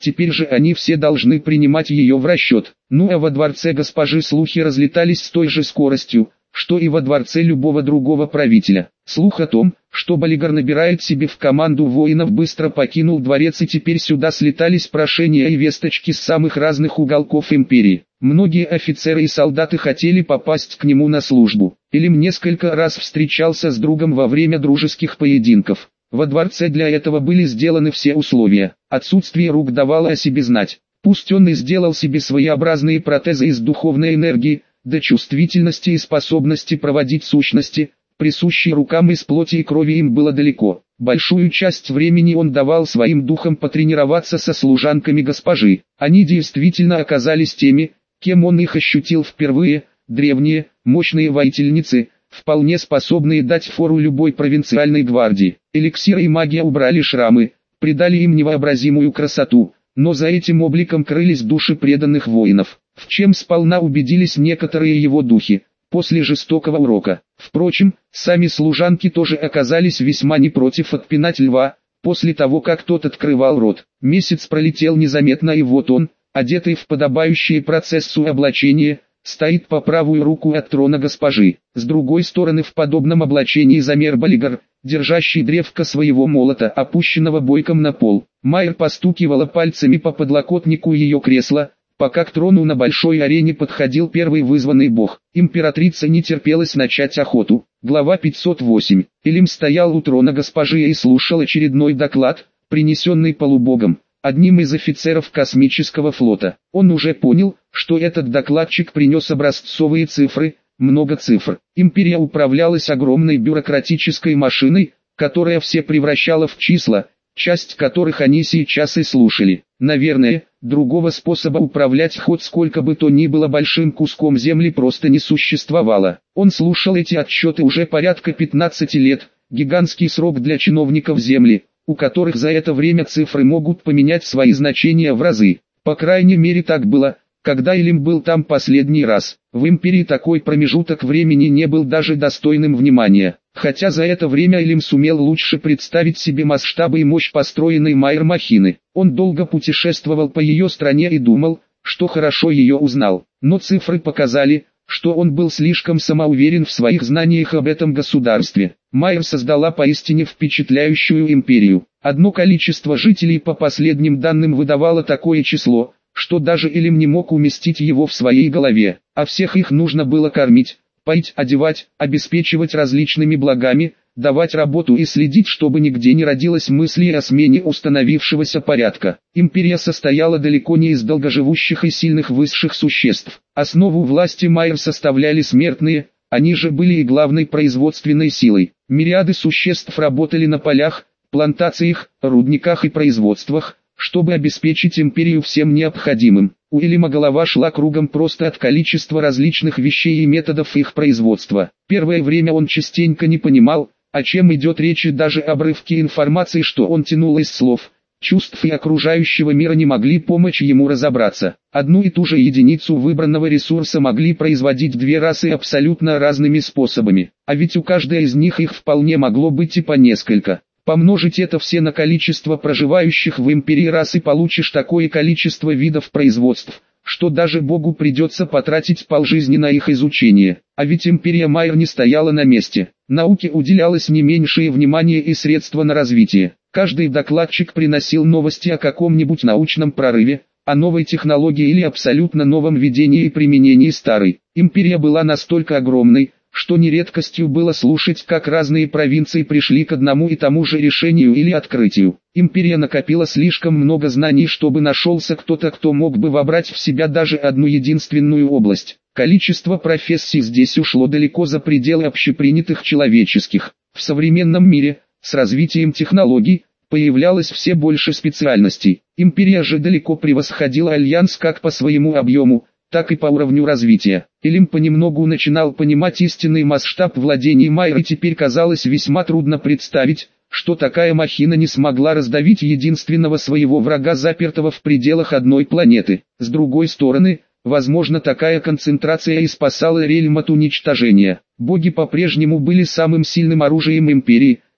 теперь же они все должны принимать ее в расчет. Ну а во дворце госпожи слухи разлетались с той же скоростью, что и во дворце любого другого правителя. Слух о том, что Балигар набирает себе в команду воинов, быстро покинул дворец, и теперь сюда слетались прошения и весточки с самых разных уголков империи. Многие офицеры и солдаты хотели попасть к нему на службу. Илим несколько раз встречался с другом во время дружеских поединков. Во дворце для этого были сделаны все условия. Отсутствие рук давало о себе знать. Пусть он и сделал себе своеобразные протезы из духовной энергии, до чувствительности и способности проводить сущности, присущие рукам из плоти и крови, им было далеко. Большую часть времени он давал своим духам потренироваться со служанками госпожи. Они действительно оказались теми, кем он их ощутил впервые, древние, мощные воительницы, вполне способные дать фору любой провинциальной гвардии. Эликсир и магия убрали шрамы, придали им невообразимую красоту, но за этим обликом крылись души преданных воинов, в чем сполна убедились некоторые его духи, после жестокого урока. Впрочем, сами служанки тоже оказались весьма не против отпинать льва, после того как тот открывал рот. Месяц пролетел незаметно, и вот он, одетый в подобающее процессу облачение, стоит по правую руку от трона госпожи. С другой стороны в подобном облачении замер Балигар, держащий древко своего молота, опущенного бойком на пол. Майер постукивала пальцами по подлокотнику ее кресла, пока к трону на большой арене подходил первый вызванный бог. Императрица не терпелась начать охоту. Глава 508. Илим стоял у трона госпожи и слушал очередной доклад, принесенный полубогом, одним из офицеров космического флота. Он уже понял, что этот докладчик принес образцовые цифры, много цифр. Империя управлялась огромной бюрократической машиной, которая все превращала в числа, часть которых они сейчас и слушали. Наверное, другого способа управлять хоть сколько бы то ни было большим куском земли просто не существовало. Он слушал эти отчеты уже порядка 15 лет, гигантский срок для чиновников земли, у которых за это время цифры могут поменять свои значения в разы. По крайней мере так было, когда Илим был там последний раз. В империи такой промежуток времени не был даже достойным внимания. Хотя за это время Илим сумел лучше представить себе масштабы и мощь построенной Майер махины. Он долго путешествовал по ее стране и думал, что хорошо ее узнал. Но цифры показали, что он был слишком самоуверен в своих знаниях об этом государстве. Майер создала поистине впечатляющую империю. Одно количество жителей по последним данным выдавало такое число, что даже Илим не мог уместить его в своей голове, а всех их нужно было кормить, поить, одевать, обеспечивать различными благами, давать работу и следить, чтобы нигде не родилось мысли о смене установившегося порядка. Империя состояла далеко не из долгоживущих и сильных высших существ. Основу власти Майер составляли смертные, они же были и главной производственной силой. Мириады существ работали на полях, плантациях, рудниках и производствах, чтобы обеспечить империю всем необходимым. У Илима голова шла кругом просто от количества различных вещей и методов их производства. Первое время он частенько не понимал, о чем идет речь, и даже обрывки информации, что он тянул из слов, чувств и окружающего мира, не могли помочь ему разобраться. Одну и ту же единицу выбранного ресурса могли производить две расы абсолютно разными способами, а ведь у каждой из них их вполне могло быть и по несколько. Помножить это все на количество проживающих в империи рас и получишь такое количество видов производств, что даже Богу придется потратить полжизни на их изучение. А ведь империя Майер не стояла на месте. Науке уделялось не меньшее внимание и средства на развитие. Каждый докладчик приносил новости о каком-нибудь научном прорыве, о новой технологии или абсолютно новом ведении и применении старой. Империя была настолько огромной, что не редкостью было слушать, как разные провинции пришли к одному и тому же решению или открытию. Империя накопила слишком много знаний, чтобы нашелся кто-то, кто мог бы вобрать в себя даже одну единственную область. Количество профессий здесь ушло далеко за пределы общепринятых человеческих. В современном мире, с развитием технологий, появлялось все больше специальностей. Империя же далеко превосходила Альянс как по своему объему, так и по уровню развития. Илим понемногу начинал понимать истинный масштаб владений Майер, и теперь казалось весьма трудно представить, что такая махина не смогла раздавить единственного своего врага, запертого в пределах одной планеты. С другой стороны, возможно, такая концентрация и спасала Рельм от уничтожения. Боги по-прежнему были самым сильным оружием империи,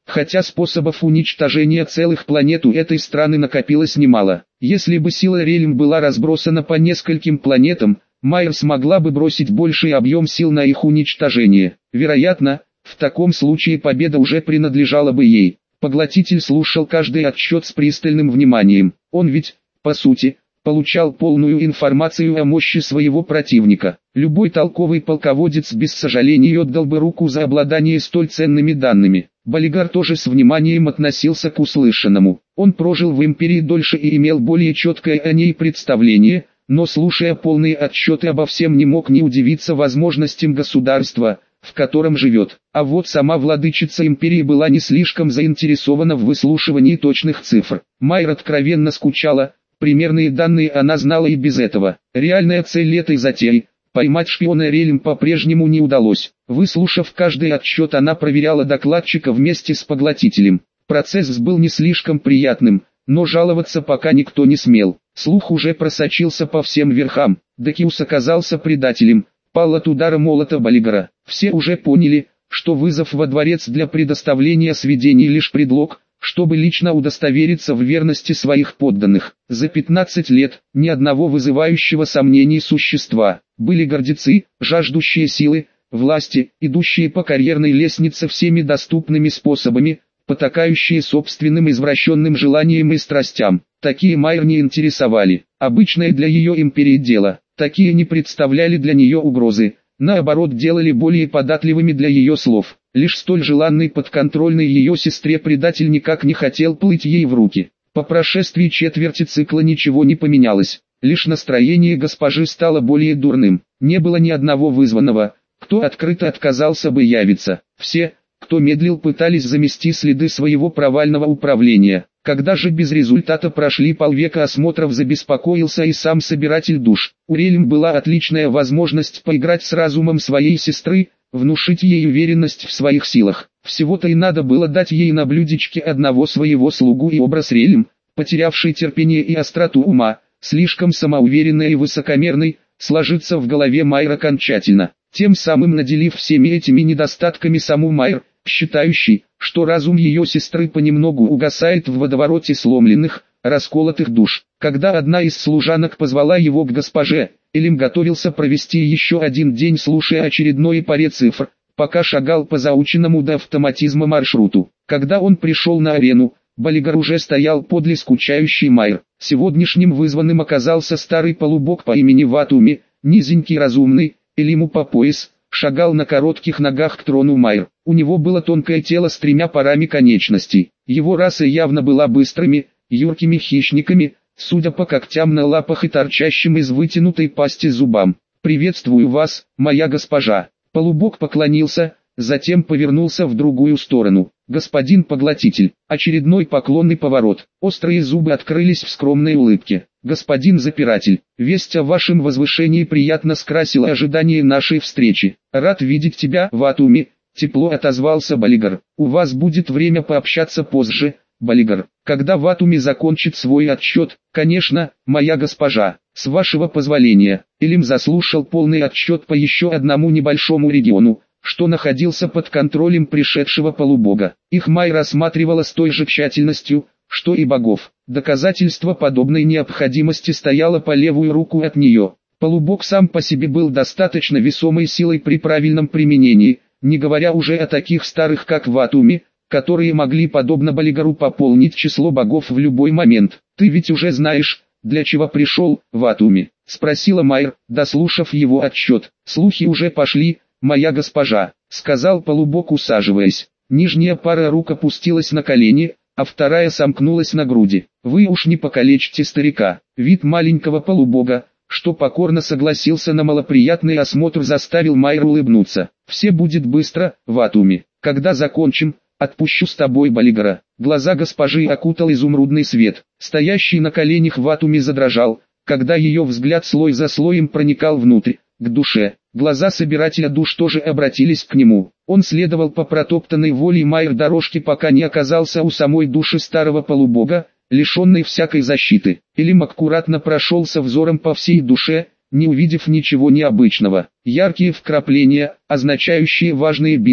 хотя способов уничтожения целых планет у этой страны накопилось немало. Если бы сила Релим была разбросана по нескольким планетам, Майер смогла бы бросить больший объем сил на их уничтожение. Вероятно, в таком случае победа уже принадлежала бы ей. Поглотитель слушал каждый отчет с пристальным вниманием. Он ведь, по сути, получал полную информацию о мощи своего противника. Любой толковый полководец без сожаления отдал бы руку за обладание столь ценными данными. Балигар тоже с вниманием относился к услышанному. Он прожил в империи дольше и имел более четкое о ней представление, но слушая полные отчеты обо всем не мог не удивиться возможностям государства, в котором живет. А вот сама владычица империи была не слишком заинтересована в выслушивании точных цифр. Майер откровенно скучала. Примерные данные она знала и без этого. Реальная цель этой затеи – поймать шпиона Релим по-прежнему не удалось. Выслушав каждый отчет, она проверяла докладчика вместе с поглотителем. Процесс был не слишком приятным, но жаловаться пока никто не смел. Слух уже просочился по всем верхам. Декиус оказался предателем, пал от удара молота Балигара. Все уже поняли, что вызов во дворец для предоставления сведений лишь предлог, чтобы лично удостовериться в верности своих подданных. За 15 лет ни одного вызывающего сомнений существа. Были гордецы, жаждущие силы, власти, идущие по карьерной лестнице всеми доступными способами, потакающие собственным извращенным желаниям и страстям. Такие Майер не интересовали. Обычное для ее империи дело. Такие не представляли для нее угрозы. Наоборот, делали более податливыми для ее слов. Лишь столь желанный подконтрольный ее сестре предатель никак не хотел плыть ей в руки. По прошествии четверти цикла ничего не поменялось. Лишь настроение госпожи стало более дурным. Не было ни одного вызванного, кто открыто отказался бы явиться. Все, кто медлил, пытались замести следы своего провального управления. Когда же без результата прошли полвека осмотров, забеспокоился и сам собиратель душ. У Релим была отличная возможность поиграть с разумом своей сестры, внушить ей уверенность в своих силах. Всего-то и надо было дать ей на блюдечке одного своего слугу, и образ Релим, потерявший терпение и остроту ума, слишком самоуверенный и высокомерный, сложится в голове Майер окончательно, тем самым наделив всеми этими недостатками саму Майер, считающий, что разум ее сестры понемногу угасает в водовороте сломленных, расколотых душ. Когда одна из служанок позвала его к госпоже, Элим готовился провести еще один день, слушая очередное паре цифр, пока шагал по заученному до автоматизма маршруту. Когда он пришел на арену, Балигар уже стоял подле скучающей Майер. Сегодняшним вызванным оказался старый полубог по имени Ватуми, низенький разумный, Элиму по пояс, шагал на коротких ногах к трону Майер. У него было тонкое тело с 3 парами конечностей. Его раса явно была быстрыми, юркими хищниками, судя по когтям на лапах и торчащим из вытянутой пасти зубам. «Приветствую вас, моя госпожа». Полубог поклонился, затем повернулся в другую сторону. «Господин поглотитель». Очередной поклонный поворот. Острые зубы открылись в скромной улыбке. «Господин запиратель, весть о вашем возвышении приятно скрасила ожидание нашей встречи. Рад видеть тебя, Ватуми», — тепло отозвался Балигар. «У вас будет время пообщаться позже, Балигар, когда Ватуми закончит свой отчет. Конечно, моя госпожа, с вашего позволения». Элим заслушал полный отчет по еще одному небольшому региону, что находился под контролем пришедшего полубога. Их Майер рассматривала с той же тщательностью, что и богов. Доказательство подобной необходимости стояло по левую руку от нее. Полубог сам по себе был достаточно весомой силой при правильном применении, не говоря уже о таких старых как Ватуми, которые могли подобно Балигару пополнить число богов в любой момент. «Ты ведь уже знаешь, для чего пришел, Ватуми?» — спросила Майер, дослушав его отчет. «Слухи уже пошли, моя госпожа», — сказал полубог, усаживаясь. Нижняя пара рук опустилась на колени, а вторая сомкнулась на груди. «Вы уж не покалечьте старика». Вид маленького полубога, что покорно согласился на малоприятный осмотр, заставил Майер улыбнуться. «Все будет быстро, Ватуми. Когда закончим, отпущу с тобой Балигара». Глаза госпожи окутал изумрудный свет. Стоящий на коленях Ватуми задрожал, когда ее взгляд слой за слоем проникал внутрь, к душе. Глаза собирателя душ тоже обратились к нему. Он следовал по протоптанной волей Майер дорожке, пока не оказался у самой души старого полубога, лишенной всякой защиты. Элим аккуратно прошелся взором по всей душе, не увидев ничего необычного. Яркие вкрапления, означающие важные битвы,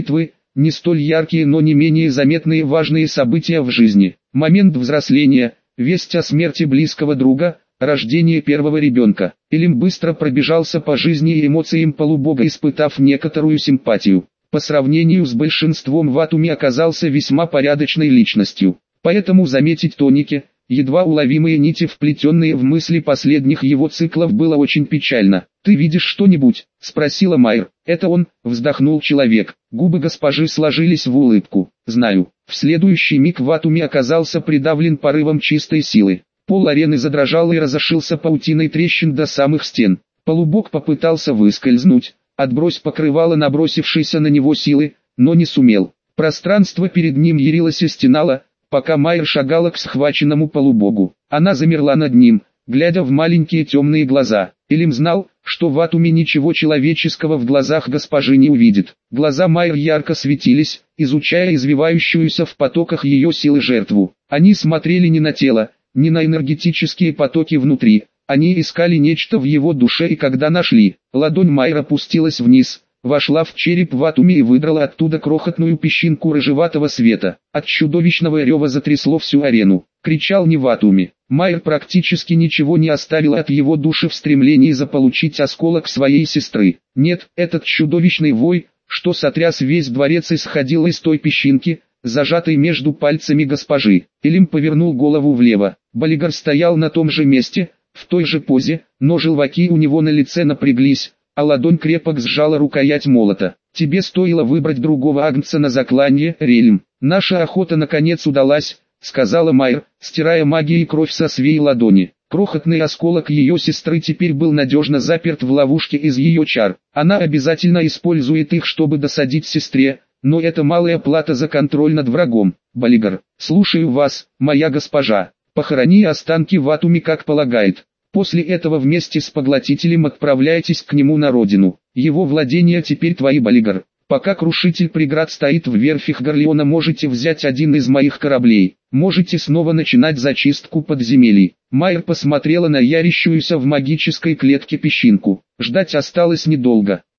не столь яркие, но не менее заметные важные события в жизни. Момент взросления, весть о смерти близкого друга, рождение первого ребенка. Элим быстро пробежался по жизни и эмоциям полубога, испытав некоторую симпатию. По сравнению с большинством в Атуме оказался весьма порядочной личностью. Поэтому заметить тоники, едва уловимые нити, вплетенные в мысли последних его циклов, было очень печально. «Ты видишь что-нибудь?» – спросила Майр. «Это он», – вздохнул человек. Губы госпожи сложились в улыбку. «Знаю». В следующий миг в Атуме оказался придавлен порывом чистой силы. Пол арены задрожал и разошился паутиной трещин до самых стен. Полубог попытался выскользнуть, отбросить покрывало набросившейся на него силы, но не сумел. Пространство перед ним ярилось и стенало, пока Майер шагала к схваченному полубогу. Она замерла над ним, глядя в маленькие темные глаза. Элим знал, что в Атуме ничего человеческого в глазах госпожи не увидит. Глаза Майер ярко светились, изучая извивающуюся в потоках ее силы жертву. Они смотрели не на тело, не на энергетические потоки внутри. Они искали нечто в его душе, и когда нашли, ладонь Майер опустилась вниз, вошла в череп в Атуме и выдрала оттуда крохотную песчинку рыжеватого света. От чудовищного рева затрясло всю арену. Кричал не в Атуме. Майер практически ничего не оставил от его души в стремлении заполучить осколок своей сестры. Нет, этот чудовищный вой, что сотряс весь дворец, исходил из той песчинки, зажатой между пальцами госпожи. Элим повернул голову влево. Балигар стоял на том же месте, в той же позе, но желваки у него на лице напряглись, а ладонь крепко сжала рукоять молота. «Тебе стоило выбрать другого агнца на заклание, Рельм. Наша охота наконец удалась», — сказала Майер, стирая магией кровь со своей ладони. Крохотный осколок ее сестры теперь был надежно заперт в ловушке из ее чар. Она обязательно использует их, чтобы досадить сестре, но это малая плата за контроль над врагом. Балигар, слушаю вас, моя госпожа. Похорони останки в Атуме, как полагает. После этого вместе с поглотителем отправляйтесь к нему на родину. Его владения теперь твои, Балигар. Пока крушитель преград стоит в верфях Горлеона, можете взять один из моих кораблей. Можете снова начинать зачистку подземелий. Майер посмотрела на ярящуюся в магической клетке песчинку. Ждать осталось недолго.